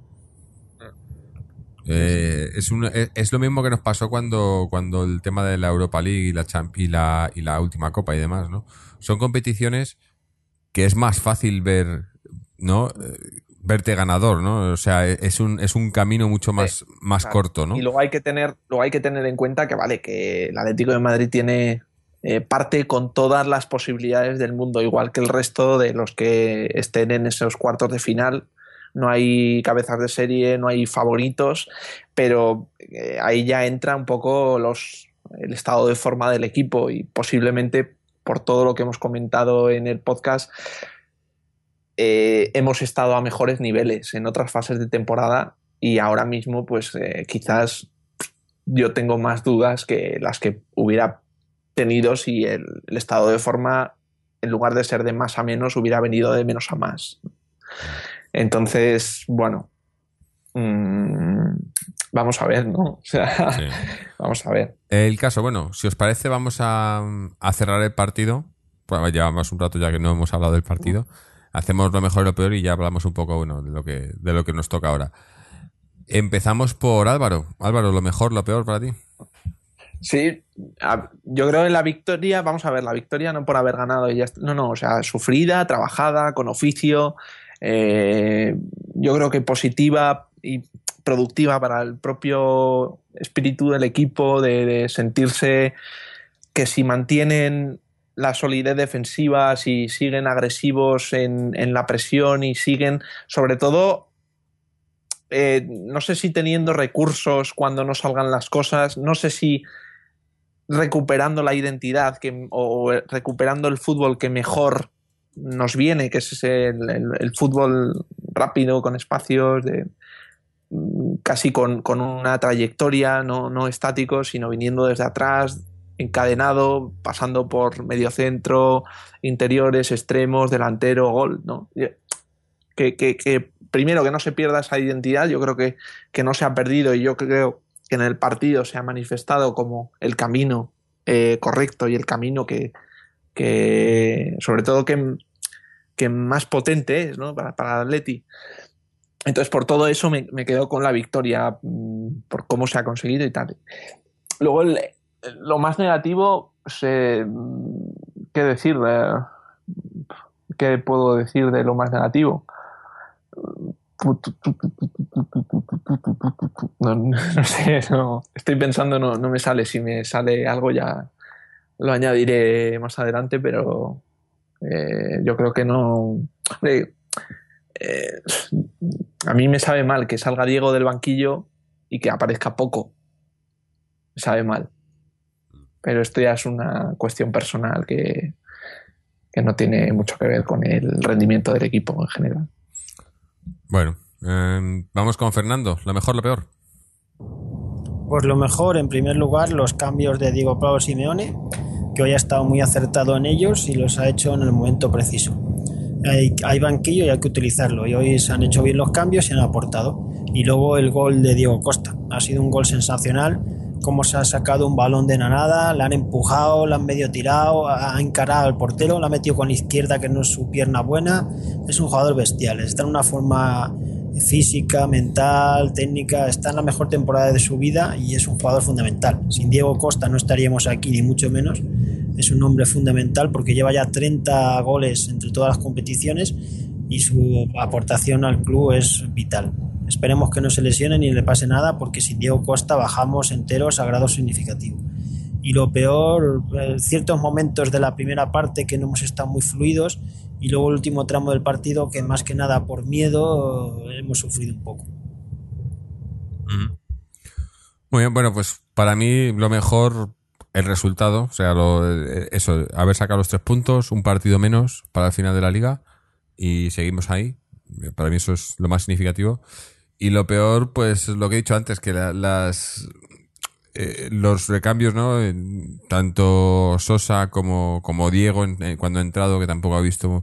Es lo mismo que nos pasó cuando el tema de la Europa League y la última Copa y demás, ¿no? Son competiciones que es más fácil ver, ¿no? Verte ganador, ¿no? O sea, es un camino mucho más claro, corto, ¿no?
Y luego hay que tener en cuenta que vale, que el Atlético de Madrid tiene parte con todas las posibilidades del mundo, igual que el resto de los que estén en esos cuartos de final. No hay cabezas de serie, no hay favoritos, pero ahí ya entra un poco el estado de forma del equipo y posiblemente por todo lo que hemos comentado en el podcast hemos estado a mejores niveles en otras fases de temporada y ahora mismo pues quizás yo tengo más dudas que las que hubiera tenido si el estado de forma en lugar de ser de más a menos hubiera venido de menos a más. Entonces, bueno, vamos a ver, ¿no? O sea, sí. Vamos a ver.
El caso, bueno, si os parece, vamos a cerrar el partido. Pues llevamos un rato ya que no hemos hablado del partido. Hacemos lo mejor y lo peor y ya hablamos un poco, bueno, de lo que nos toca ahora. Empezamos por Álvaro. Álvaro, lo mejor, lo peor para ti.
Sí, yo creo que la victoria, vamos a ver, la victoria no por haber ganado, o sea, sufrida, trabajada, con oficio. Yo creo que positiva y productiva para el propio espíritu del equipo, de sentirse que si mantienen la solidez defensiva, si siguen agresivos en la presión y siguen, sobre todo, no sé si teniendo recursos cuando no salgan las cosas, no sé si recuperando la identidad o recuperando el fútbol que mejor nos viene, que es el fútbol rápido, con espacios, casi con una trayectoria, no estático, sino viniendo desde atrás, encadenado, pasando por mediocentro, interiores, extremos, delantero, gol, ¿no? Que primero que no se pierda esa identidad, yo creo que no se ha perdido y yo creo que en el partido se ha manifestado como el camino correcto y el camino que sobre todo que más potente es, ¿no? para el Atleti. Entonces, por todo eso me quedo con la victoria, por cómo se ha conseguido y tal. Luego, lo más negativo, ¿qué decir? ¿Qué puedo decir de lo más negativo? No sé, estoy pensando, no me sale. Si me sale algo ya lo añadiré más adelante, pero yo creo que no. A mí me sabe mal que salga Diego del banquillo y que aparezca poco. Me sabe mal. Pero esto ya es una cuestión personal que no tiene mucho que ver con el rendimiento del equipo en general.
Bueno, vamos con Fernando. ¿Lo mejor, lo peor?
Pues lo mejor, en primer lugar, los cambios de Diego Pablo Simeone, que hoy ha estado muy acertado en ellos y los ha hecho en el momento preciso. Hay banquillo y hay que utilizarlo, y hoy se han hecho bien los cambios y han aportado. Y luego el gol de Diego Costa, ha sido un gol sensacional, cómo se ha sacado un balón de la nada, la han empujado, la han medio tirado, ha encarado al portero, la ha metido con la izquierda, que no es su pierna buena. Es un jugador bestial, está en una forma física, mental, técnica, está en la mejor temporada de su vida y es un jugador fundamental. Sin Diego Costa no estaríamos aquí, ni mucho menos. Es un hombre fundamental porque lleva ya 30 goles entre todas las competiciones y su aportación al club es vital. Esperemos que no se lesione ni le pase nada, porque sin Diego Costa bajamos enteros a grado significativo. Y lo peor, ciertos momentos de la primera parte que no hemos estado muy fluidos, y luego el último tramo del partido que más que nada por miedo hemos sufrido un poco.
Muy bien, bueno, pues para mí lo mejor el resultado, o sea, eso, haber sacado los 3 puntos, un partido menos para el final de la liga y seguimos ahí. Para mí eso es lo más significativo. Y lo peor, pues lo que he dicho antes, que los recambios, ¿no? Tanto Sosa como Diego cuando ha entrado, que tampoco ha visto,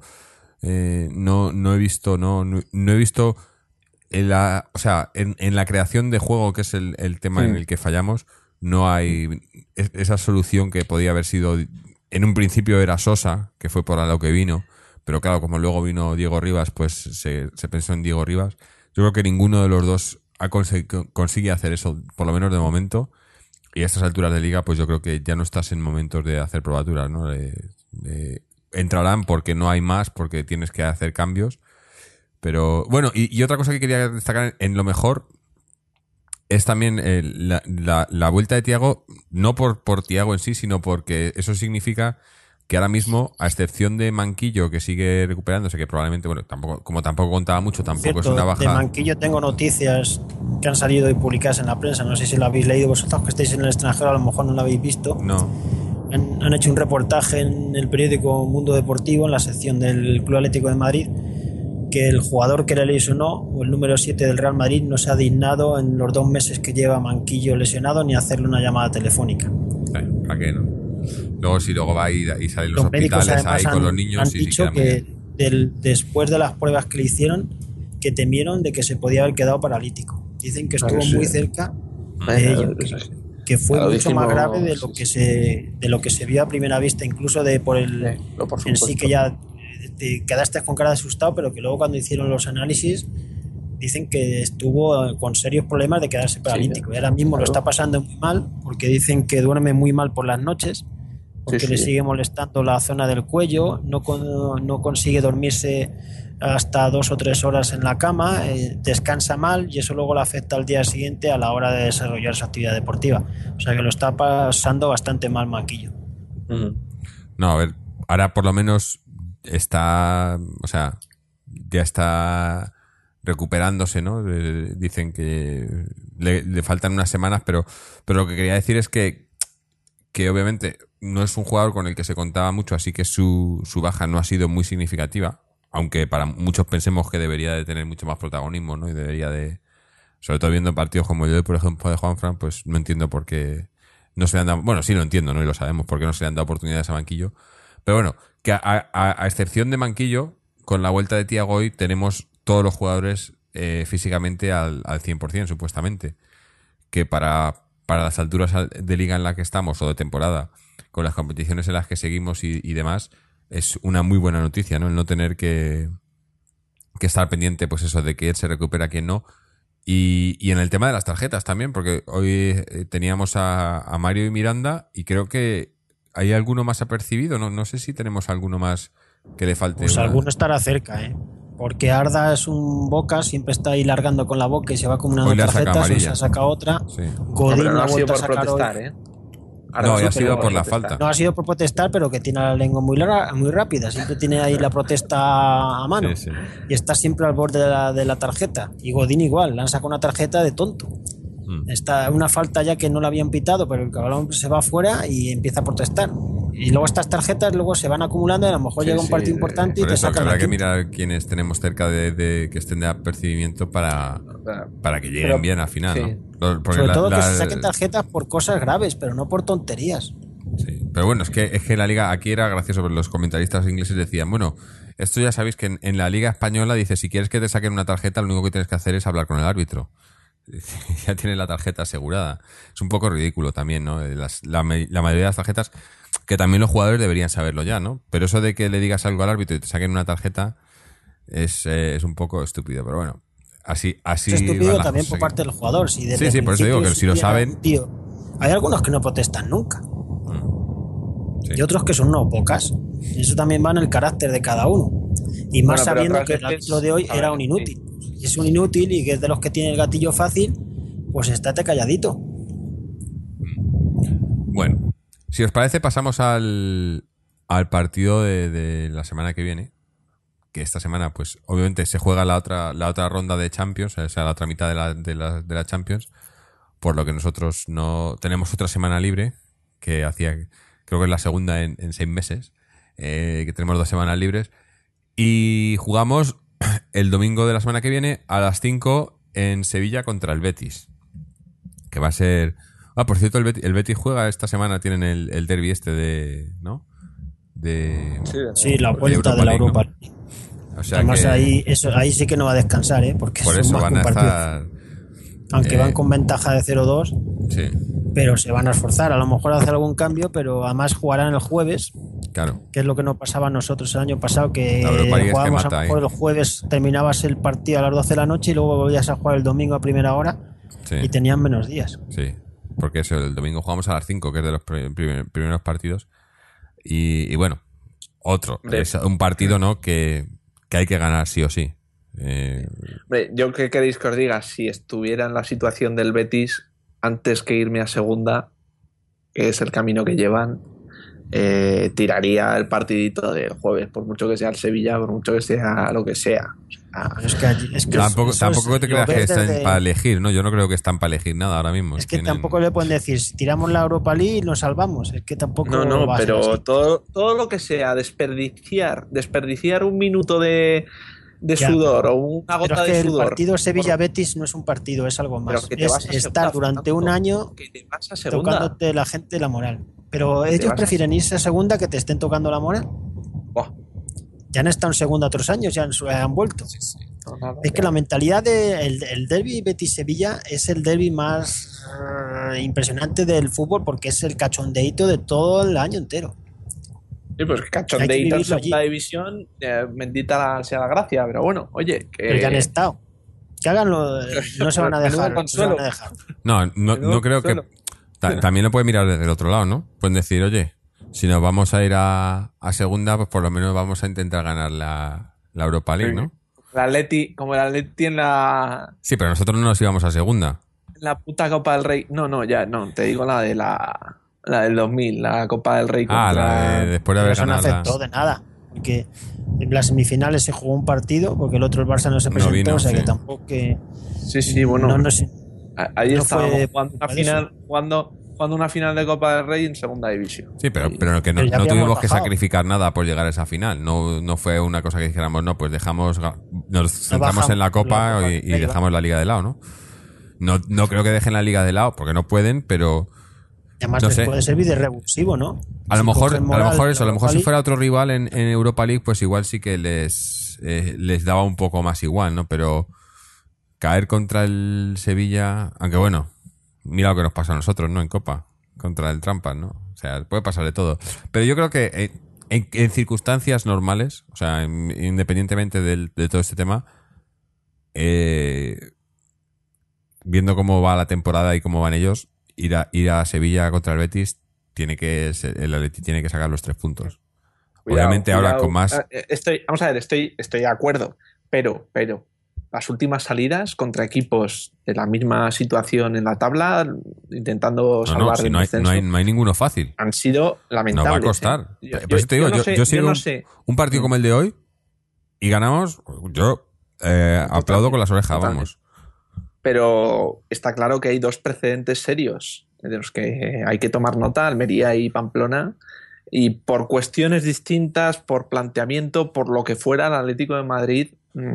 no he visto en la creación de juego, que es el tema en el que fallamos, no hay esa solución que podía haber sido. En un principio era Sosa, que fue por lo que vino, pero claro, como luego vino Diego Rivas, pues se pensó en Diego Rivas. Yo creo que ninguno de los dos consigue hacer eso, por lo menos de momento. Y a estas alturas de liga, pues yo creo que ya no estás en momentos de hacer probaturas, ¿no? Entrarán porque no hay más, porque tienes que hacer cambios. Pero bueno, y otra cosa que quería destacar en lo mejor es también la vuelta de Thiago, no por Thiago en sí, sino porque eso significa que ahora mismo, a excepción de Manquillo, que sigue recuperándose, que probablemente, bueno, tampoco contaba mucho, tampoco
Cierto,
es una baja.
De Manquillo tengo noticias que han salido y publicadas en la prensa, no sé si lo habéis leído vosotros, que estáis en el extranjero, a lo mejor no lo habéis visto.
No.
Han hecho un reportaje en el periódico Mundo Deportivo, en la sección del Club Atlético de Madrid, que el jugador que le lesionó, o el número 7 del Real Madrid, no se ha dignado en los 2 meses que lleva Manquillo lesionado ni hacerle una llamada telefónica.
¿Para qué no? Luego va y salen los
médicos
hospitales ahí con los
han
niños y
dicho que después de las pruebas que le hicieron, que temieron de que se podía haber quedado paralítico. Dicen que estuvo muy cerca de ello, que fue mucho más grave de lo que se vio a primera vista, incluso en sí, que ya te quedaste con cara de asustado, pero que luego cuando hicieron los análisis dicen que estuvo con serios problemas de quedarse paralítico. Y ahora mismo lo está pasando muy mal, porque dicen que duerme muy mal por las noches, porque le sigue molestando la zona del cuello, no consigue dormirse hasta 2 o 3 horas en la cama, descansa mal, y eso luego le afecta al día siguiente a la hora de desarrollar su actividad deportiva. O sea que lo está pasando bastante mal Manquillo.
No, a ver, ahora por lo menos está, o sea, ya está recuperándose, ¿no? Dicen que le faltan unas semanas, pero lo que quería decir es que obviamente no es un jugador con el que se contaba mucho, así que su baja no ha sido muy significativa, aunque para muchos pensemos que debería de tener mucho más protagonismo, ¿no? Y debería de, sobre todo viendo partidos como el de hoy, por ejemplo, de Juanfran, pues no entiendo por qué no se le han dado, bueno, sí lo entiendo, ¿no? Y lo sabemos, por qué no se le han dado oportunidades a Manquillo, pero bueno, que a excepción de Manquillo, con la vuelta de Thiago hoy tenemos todos los jugadores físicamente al 100%, supuestamente, que para las alturas de liga en la que estamos, o de temporada, con las competiciones en las que seguimos y demás, es una muy buena noticia, ¿no? El no tener que estar pendiente, pues eso, de que él se recupera, quién no. Y en el tema de las tarjetas también, porque hoy teníamos a Mario y Miranda, y creo que hay alguno más apercibido, no sé si tenemos alguno más que le falte.
Pues alguno estará cerca, porque Arda es un boca, siempre está ahí largando con la boca y se va con una tarjeta, se ha sacado otra.
Sí.
Godín
no ha sido por
sacar
protestar,
hoy.
No, ha sido por la falta.
No ha sido por protestar, pero que tiene la lengua muy rápida. Siempre tiene ahí la protesta a mano.
Sí.
Y está siempre al borde de la tarjeta. Y Godín igual, le han sacado una tarjeta de tonto. Está una falta ya que no la habían pitado, pero el cabrón se va afuera y empieza a protestar. Y luego estas tarjetas luego se van acumulando y a lo mejor llega un partido importante y te sacan.
Habrá que mirar quiénes tenemos cerca de que estén de apercibimiento para que lleguen bien al final,
sí.
¿no?
Sobre todo que se saquen tarjetas por cosas graves, pero no por tonterías.
Sí, pero bueno, es que la liga aquí era gracioso, los comentaristas ingleses decían, bueno, esto ya sabéis que en la liga española dice, si quieres que te saquen una tarjeta, lo único que tienes que hacer es hablar con el árbitro. Ya tienes la tarjeta asegurada. Es un poco ridículo también, ¿no? La mayoría de las tarjetas, que también los jugadores deberían saberlo ya, ¿no? Pero eso de que le digas algo al árbitro y te saquen una tarjeta es un poco estúpido, pero bueno, así es
estúpido también por parte del jugador. Si
sí, por eso digo que si lo saben.
Tío, hay algunos que no protestan nunca. Sí. Y otros que son no pocas. Eso también va en el carácter de cada uno. Y más sabiendo que el árbitro de hoy era un inútil. es un inútil y que es de los que tiene el gatillo fácil, pues estate calladito.
Bueno, si os parece, pasamos al partido de la semana que viene. Que esta semana, pues, obviamente se juega la otra ronda de Champions, o sea, la otra mitad de la Champions, por lo que nosotros no tenemos otra semana libre, que creo que es la segunda en 6 meses, que tenemos 2 semanas libres, y jugamos el domingo de la semana que viene a las 5 en Sevilla contra el Betis, que va a ser... por cierto, el Betis juega esta semana, tienen el derbi ¿no?
Sí, la vuelta de la Europa League.
O sea
además
que,
ahí sí que no va a descansar, porque
por
es
eso
más
van
que
a
un partido.
estar...
Aunque van con ventaja de 0-2,
Sí,
pero se van a esforzar. A lo mejor hacer algún cambio, pero además jugarán el jueves,
claro.
que es lo que nos pasaba a nosotros el año pasado, que
La Europa League es que
jugábamos
mata,
a lo mejor el jueves, terminabas el partido a las 12 de la noche y luego volvías a jugar el domingo a primera hora
Sí,
y tenían menos días.
sí. Porque eso, el domingo jugamos a las 5, que es de los primeros partidos. Y bueno, es un partido, ¿no? Que hay que ganar sí o sí.
Hombre, ¿yo qué queréis que os diga? Si estuviera en la situación del Betis, antes que irme a segunda, que es el camino que llevan, tiraría el partidito del jueves, por mucho que sea el Sevilla, por mucho que sea lo que sea.
Pero es que
tampoco te creas que están para elegir, ¿no? Yo no creo que están para elegir nada ahora mismo.
Es que tampoco le pueden decir, si tiramos la Europa League nos salvamos. Es que tampoco
No,
va a ser
pero
así.
todo lo que sea desperdiciar un minuto de
Ya,
sudor o una
Pero
gota
es que
de
el
sudor.
partido Sevilla-Betis no es un partido, es algo más.
Pero que te
Es
vas a
estar durante un año
que te vas a segunda.
tocándote la gente la moral. Pero
Que te
ellos
vas a-
prefieren irse a segunda que te estén tocando la moral.
Buah.
Ya han estado en segunda otros años, ya han vuelto. Es que la mentalidad del derbi Betis-Sevilla es el derbi más impresionante del fútbol porque es el cachondeíto de todo el año entero.
Sí, pues que
Hay que
cachondeíto en
vivirlo
segunda
allí.
división, bendita sea la gracia, pero bueno, oye,
El que han estado. Que háganlo, no se van a dejar. No se van a dejar.
No creo que... También lo pueden mirar desde el otro lado, ¿no? Pueden decir, oye, si nos vamos a ir a segunda, pues por lo menos vamos a intentar ganar la Europa League, ¿no?
Como el Atleti en la
Sí, pero nosotros no nos íbamos a segunda.
puta Copa del Rey. No, te digo la de la del 2000, la Copa del Rey contra...
La de después de haber
Eso no
ganado
afectó de nada. Porque en las semifinales se jugó un partido, porque el otro, el Barça, no se presentó,
vino,
o sea
sí.
que tampoco que...
Sí, bueno.
No sé.
Ahí
No
estábamos
fue
jugando una
culpa de
final, jugando una final de Copa del Rey en segunda división.
Sí, pero que no
Pero ya
tuvimos
habíamos
que
bajado.
sacrificar nada por llegar a esa final. No fue una cosa que dijéramos, no, pues nos centramos
bajamos
en la Copa
la Copa,
y
ahí va.
dejamos la Liga de lado, ¿no? No creo que dejen la Liga de lado, porque no pueden, pero...
Además
No
les
sé.
puede servir de revulsivo, ¿no?
A lo
Si
mejor
cogen
eso,
moral
a lo
de la
mejor
Europa
si
League,
fuera otro rival en Europa League, pues igual sí que les daba un poco más igual, ¿no? Pero caer contra el Sevilla, aunque bueno, mira lo que nos pasa a nosotros, ¿no? En Copa, contra el Trampas, ¿no? O sea, puede pasar de todo. Pero yo creo que en circunstancias normales, o sea, independientemente de todo este tema, viendo cómo va la temporada y cómo van ellos, ir a Sevilla contra el Betis, el Atleti tiene que sacar los 3 puntos. Obviamente ahora con más...
Vamos a ver, estoy de acuerdo, pero las últimas salidas contra equipos de la misma situación en la tabla, intentando salvar el descenso,
no hay ninguno fácil.
han sido lamentables.
Nos va a costar.
¿eh?
Por eso te digo, yo sigo
no sé.
un partido como el de hoy y ganamos, yo aplaudo con las orejas,
Totalmente.
vamos.
Pero está claro que hay 2 precedentes serios de los que hay que tomar nota, Almería y Pamplona, y por cuestiones distintas, por planteamiento, por lo que fuera, el Atlético de Madrid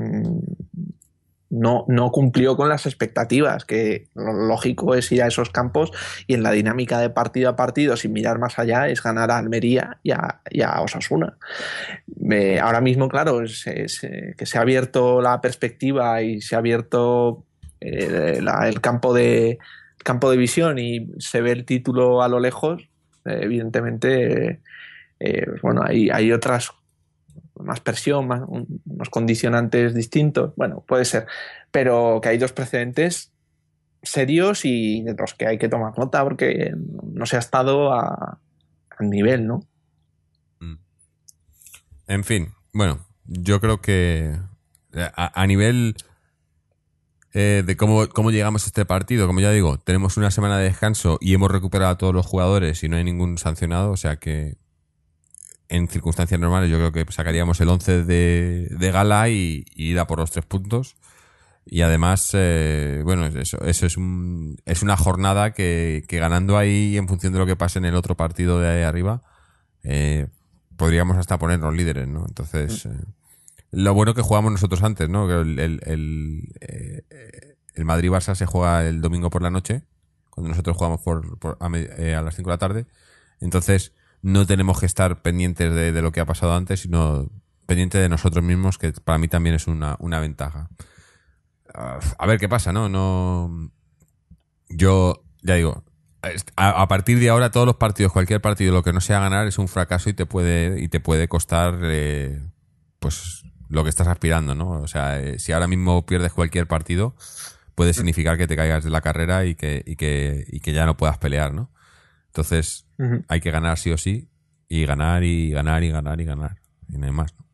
no cumplió con las expectativas, que lo lógico es ir a esos campos y en la dinámica de partido a partido, sin mirar más allá, es ganar a Almería y a Osasuna. Ahora mismo, claro, que se ha abierto la perspectiva y se ha abierto el campo de visión y se ve el título a lo lejos, evidentemente, bueno, hay otras, más presión, unos condicionantes distintos, bueno, puede ser, pero que hay 2 precedentes serios y de los que hay que tomar nota porque no se ha estado al nivel, ¿no?
En fin, bueno, yo creo que a nivel de cómo llegamos a este partido. Como ya digo, tenemos una semana de descanso y hemos recuperado a todos los jugadores y no hay ningún sancionado, o sea que en circunstancias normales yo creo que sacaríamos el 11 de gala y ir a por los 3 puntos. Y además, bueno, eso es una jornada que ganando ahí en función de lo que pase en el otro partido de ahí arriba, podríamos hasta ponernos líderes, ¿no? Entonces, lo bueno que jugamos nosotros antes, ¿no? Que el Madrid-Barça se juega el domingo por la noche, cuando nosotros jugamos a las 5 de la tarde. Entonces, no tenemos que estar pendientes de lo que ha pasado antes, sino pendientes de nosotros mismos, que para mí también es una ventaja. A ver qué pasa, ¿no? Yo, ya digo, a partir de ahora todos los partidos, cualquier partido, lo que no sea ganar es un fracaso y te puede costar pues lo que estás aspirando, ¿no? O sea, si ahora mismo pierdes cualquier partido, puede significar que te caigas de la carrera y que ya no puedas pelear, ¿no? Entonces, hay que ganar sí o sí, y ganar y ganar y ganar y ganar, y no hay más, ¿no?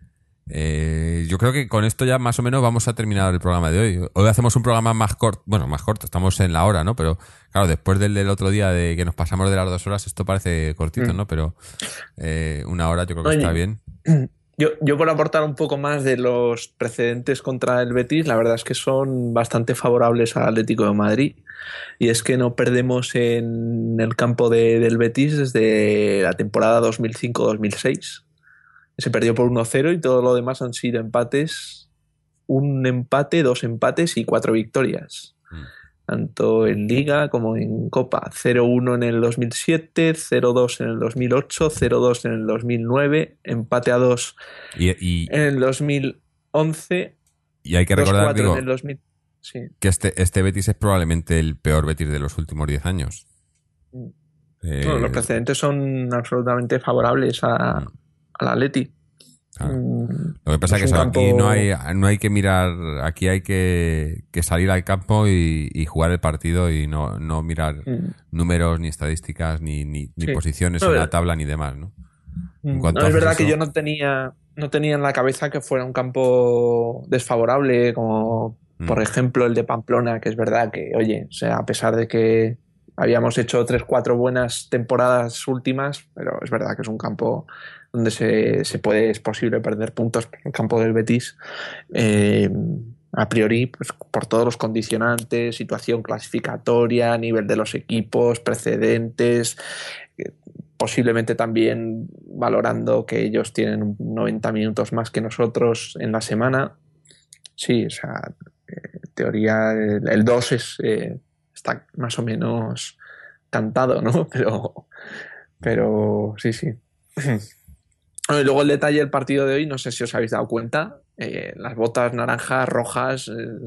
Yo creo que con esto ya más o menos vamos a terminar el programa de hoy. Hoy hacemos un programa más corto, estamos en la hora, ¿no? Pero claro, después del otro día de que nos pasamos de las 2 horas, esto parece cortito, ¿no? Pero 1 hora yo creo que está bien.
Yo por aportar un poco más de los precedentes contra el Betis, la verdad es que son bastante favorables al Atlético de Madrid. Y es que no perdemos en el campo del Betis desde la temporada 2005-2006. Se perdió por 1-0 y todo lo demás han sido empates. 1 empate, 2 empates y 4 victorias. Tanto en Liga como en Copa. 0-1 en el 2007, 0-2 en el 2008, 0-2 en el 2009, empate a 2 en el 2011.
Y hay que recordar, digo,
en el 2000. Sí.
Que este Betis es probablemente el peor Betis de los últimos 10 años.
Bueno, los precedentes son absolutamente favorables al Atleti.
Claro. Lo que pasa es que aquí no hay que mirar, aquí hay que salir al campo y jugar el partido y no mirar números, ni estadísticas, ni posiciones en la tabla, ni demás, ¿no?
Es verdad que yo no tenía en la cabeza que fuera un campo desfavorable, como por ejemplo el de Pamplona, que es verdad que, oye, o sea, a pesar de que habíamos hecho 3-4 buenas temporadas últimas, pero es verdad que es un campo donde es posible perder puntos. En el campo del Betis, a priori, pues, por todos los condicionantes, situación clasificatoria, nivel de los equipos, precedentes, posiblemente también valorando que ellos tienen 90 minutos más que nosotros en la semana. Sí, o sea, en teoría el 2 está más o menos cantado, ¿no? Pero sí. Y luego el detalle del partido de hoy, no sé si os habéis dado cuenta, las botas naranjas, rojas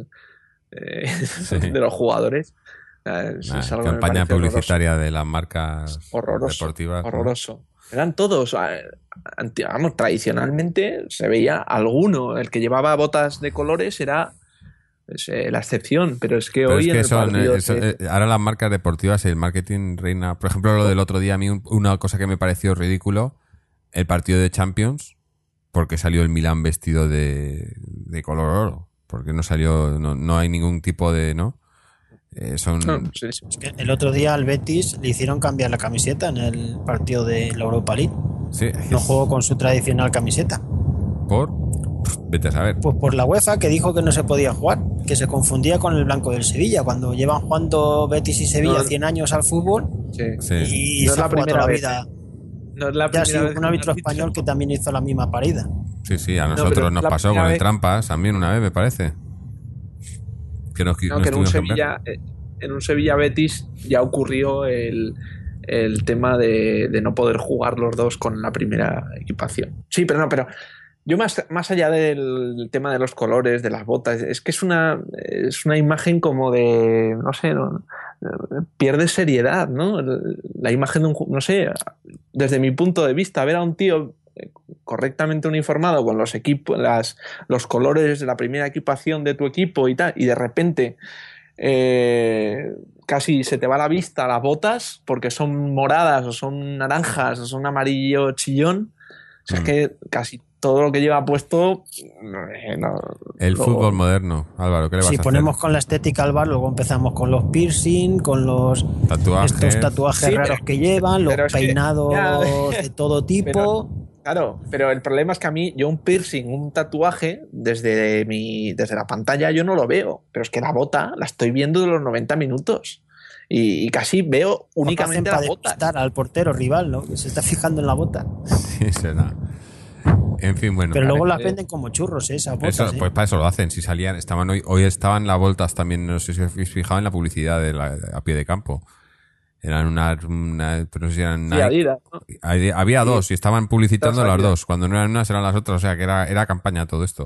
de los jugadores. Es algo
campaña publicitaria de las marcas deportivas.
Horroroso. Eran todos, vamos, tradicionalmente se veía alguno. El que llevaba botas de colores era la excepción, pero es que hoy en el partido
ahora las marcas deportivas y el marketing reina. Por ejemplo, lo del otro día, a mí una cosa que me pareció ridículo, el partido de Champions, porque salió el Milán vestido de color oro, porque no hay ningún tipo de, ¿no?
Es que el otro día al Betis le hicieron cambiar la camiseta en el partido de la Europa League.
Sí,
no jugó con su tradicional camiseta.
¿Por? Vete a saber.
Pues por la UEFA, que dijo que no se podía jugar, que se confundía con el blanco del Sevilla, cuando llevan jugando Betis y Sevilla 100 años al fútbol.
Sí.
Y
no
se ha jugado toda la
vez,
vida.
No es la
ya ha sido
vez
un árbitro español que también hizo la misma parida.
Sí, a nosotros nos pasó con el Trampas también una vez, me parece. Que
en un Sevilla Betis ya ocurrió el tema de no poder jugar los dos con la primera equipación. Sí, pero yo más allá del tema de los colores, de las botas, es que es una imagen como de, no sé, pierde seriedad, ¿no? La imagen de un, no sé, desde mi punto de vista, ver a un tío correctamente uniformado con los equipos, los colores de la primera equipación de tu equipo y tal, y de repente casi se te va la vista las botas porque son moradas o son naranjas o son amarillo chillón. O sea, es que casi todo lo que lleva puesto...
El fútbol moderno, Álvaro, ¿qué le vas a hacer?
Si ponemos con la estética al bar, luego empezamos con los piercing, con los estos tatuajes
Sí,
raros que llevan, los
pero es que
peinados
ya-
de todo tipo.
Claro, pero el problema es que a mí, yo un piercing, un tatuaje, desde la pantalla yo no lo veo, pero es que la bota la estoy viendo de los 90 minutos y casi veo únicamente la
para
bota.
despistar al portero rival, ¿no? Que se está fijando en la bota.
Sí, será. En fin, bueno.
Pero luego
vale.
las venden como churros, esas botas.
Eso, pues para eso lo hacen. Si salían, estaban hoy estaban las Voltas también, no sé si os fijaban en la publicidad a pie de campo. Eran una pero no sé si eran
Sí,
Nike.
Adidas, ¿no?
Había dos y estaban publicitando
Todas
las
Adidas.
dos. Cuando no eran unas eran las otras, o sea que era campaña todo esto.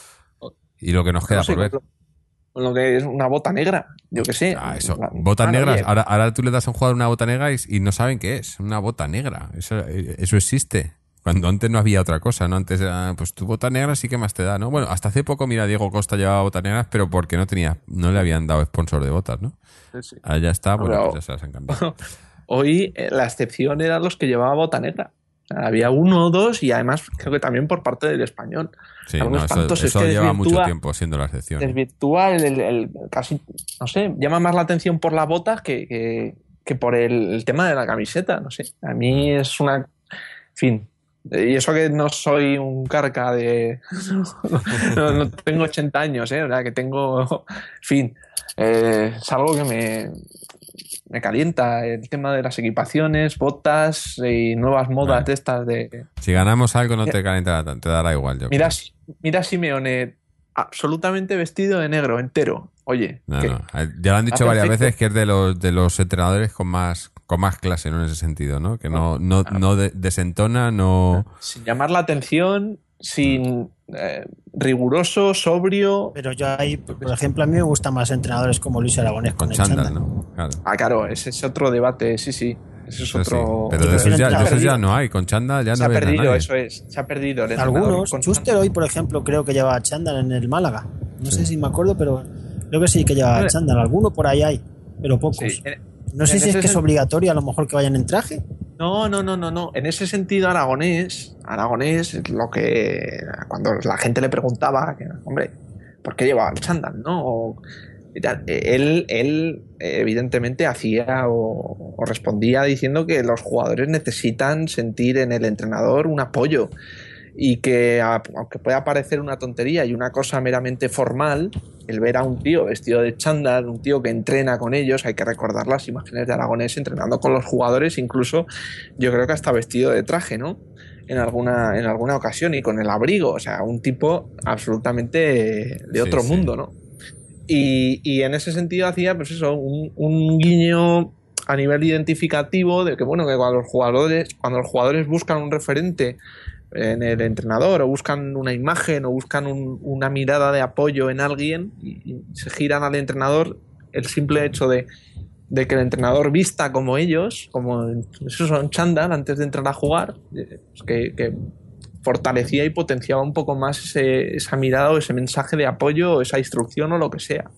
Y lo que nos queda
No sé,
por ver.
con lo que es una bota negra, yo qué sé.
Eso,
La-
botas
Ah,
negras.
oye,
Ahora tú le das a un jugador una bota negra y no saben qué es. Una bota negra. Eso existe. Cuando antes no había otra cosa, ¿no? Antes era, pues tu bota negra sí que más te da, ¿no? Bueno, hasta hace poco, mira, Diego Costa llevaba botas negras, pero porque no le habían dado sponsor de botas, ¿no?
sí.
Ahora ya está, bueno,
Pero-
pues ya se las han cambiado.
Hoy la excepción eran los que llevaban bota negra. O sea, había uno o dos y además creo que también por parte del español.
Sí,
Algo
no,
espantoso, es
eso
que
lleva mucho
desvirtúa-
tiempo siendo la excepción.
Desvirtúa el casi, no sé, llama más la atención por las botas que por el tema de la camiseta, no sé. A mí es una... En fin. Y eso que no soy un carca de... no tengo 80 años, ¿eh? O sea, que tengo... En fin. Es algo que me calienta. El tema de las equipaciones, botas y nuevas modas
Vale.
de estas de...
Si ganamos algo no te calentará tanto, te dará igual. Yo
Mira,
creo.
mira Simeone absolutamente vestido de negro, entero. Oye,
No,
que-
no. Ya lo han dicho
Ah,
varias
perfecto.
veces que es de los entrenadores con más clase, ¿no? En ese sentido, ¿no? Que no desentona, no...
sin llamar la atención, sin riguroso, sobrio.
Pero yo ahí, por ejemplo, a mí me gustan más entrenadores como Luis Aragonés
Con
con el
chándal,
chándal.
¿no? Claro.
Ah, claro, ese es otro debate, sí, sí. Ese es
Eso sí.
otro.
Pero de
Prefiero
esos, ya,
entrar
de esos ya
perdido.
no hay. Con chándal ya
Se
no
ha
ves a
perdido,
nadie.
eso es. Se ha perdido el entrenador
Algunos,
con
Schuster hoy, por ejemplo, creo que llevaba chándal en el Málaga. No sé si me acuerdo, pero creo que sí que llevaba
Vale.
chándal. Alguno por ahí hay, pero pocos.
Sí.
No sé
en
si es
ese
que es
sen-
obligatorio a lo mejor que vayan en traje.
No. En ese sentido, Aragonés, lo que cuando la gente le preguntaba, que, hombre, ¿por qué llevaba el chándal? ¿No? Y tal, él evidentemente hacía o respondía diciendo que los jugadores necesitan sentir en el entrenador un apoyo y que aunque pueda parecer una tontería y una cosa meramente formal, el ver a un tío vestido de chándal, un tío que entrena con ellos, hay que recordar las imágenes de Aragonés entrenando con los jugadores, incluso yo creo que hasta vestido de traje, ¿no? En alguna ocasión y con el abrigo, o sea, un tipo absolutamente de
Sí,
otro
sí.
mundo, ¿no? Y en ese sentido hacía, pues eso, un guiño a nivel identificativo de que, bueno, que cuando los jugadores buscan un referente en el entrenador o buscan una imagen o buscan una mirada de apoyo en alguien y se giran al entrenador, el simple hecho de que el entrenador vista como ellos, como eso son chándal antes de entrar a jugar, pues que fortalecía y potenciaba un poco más esa mirada o ese mensaje de apoyo o esa instrucción o lo que sea.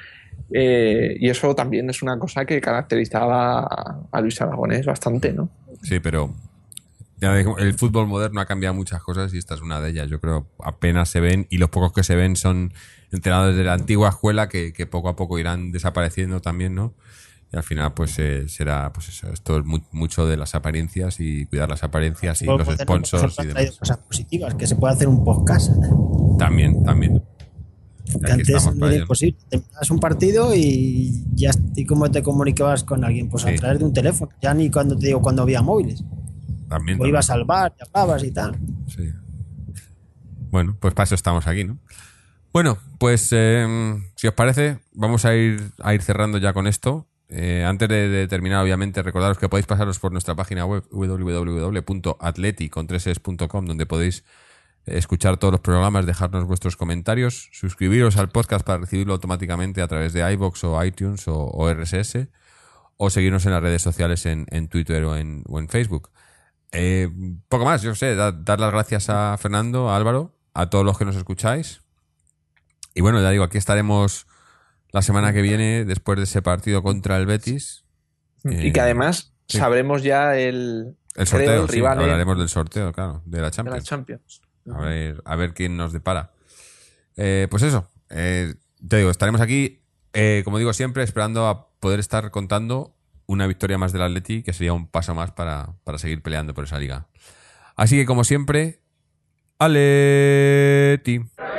Y eso también es una cosa que caracterizaba a Luis Aragonés bastante, ¿no?
Sí, pero ya digo, el fútbol moderno ha cambiado muchas cosas y esta es una de ellas. Yo creo apenas se ven y los pocos que se ven son entrenadores de la antigua escuela que poco a poco irán desapareciendo también, ¿no? Y al final pues será pues eso, esto es mucho de las apariencias y cuidar las apariencias y los sponsors y
Ha traído
demás.
cosas positivas, que se puede hacer un podcast.
También.
Que
Aquí
antes
estamos
no
para
era
ello.
imposible. Terminabas un partido y ya y cómo te comunicabas con alguien, pues
Sí.
a través de un teléfono. Ya ni cuando te digo cuando había móviles.
También.
O ibas al bar y hablabas y tal.
Sí. Bueno, pues para eso estamos aquí, ¿no? Bueno, pues si os parece, vamos a ir cerrando ya con esto. Antes de terminar, obviamente, recordaros que podéis pasaros por nuestra página web www.atleti.com, donde podéis escuchar todos los programas, dejarnos vuestros comentarios, suscribiros al podcast para recibirlo automáticamente a través de iVoox o iTunes o RSS, o seguirnos en las redes sociales en Twitter o en Facebook. Poco más, yo sé, dar las gracias a Fernando, a Álvaro, a todos los que nos escucháis. Y bueno, ya digo, aquí estaremos la semana que viene después de ese partido contra el Betis.
Y que además
sí.
sabremos ya el
El sorteo,
el
sí,
rival
hablaremos del sorteo, claro, de la
de la
Champions.
Champions.
A ver quién nos depara. Pues eso, te digo, estaremos aquí, como digo siempre, esperando a poder estar contando una victoria más del Atleti, que sería un paso más para seguir peleando por esa liga. Así que, como siempre, Atleti.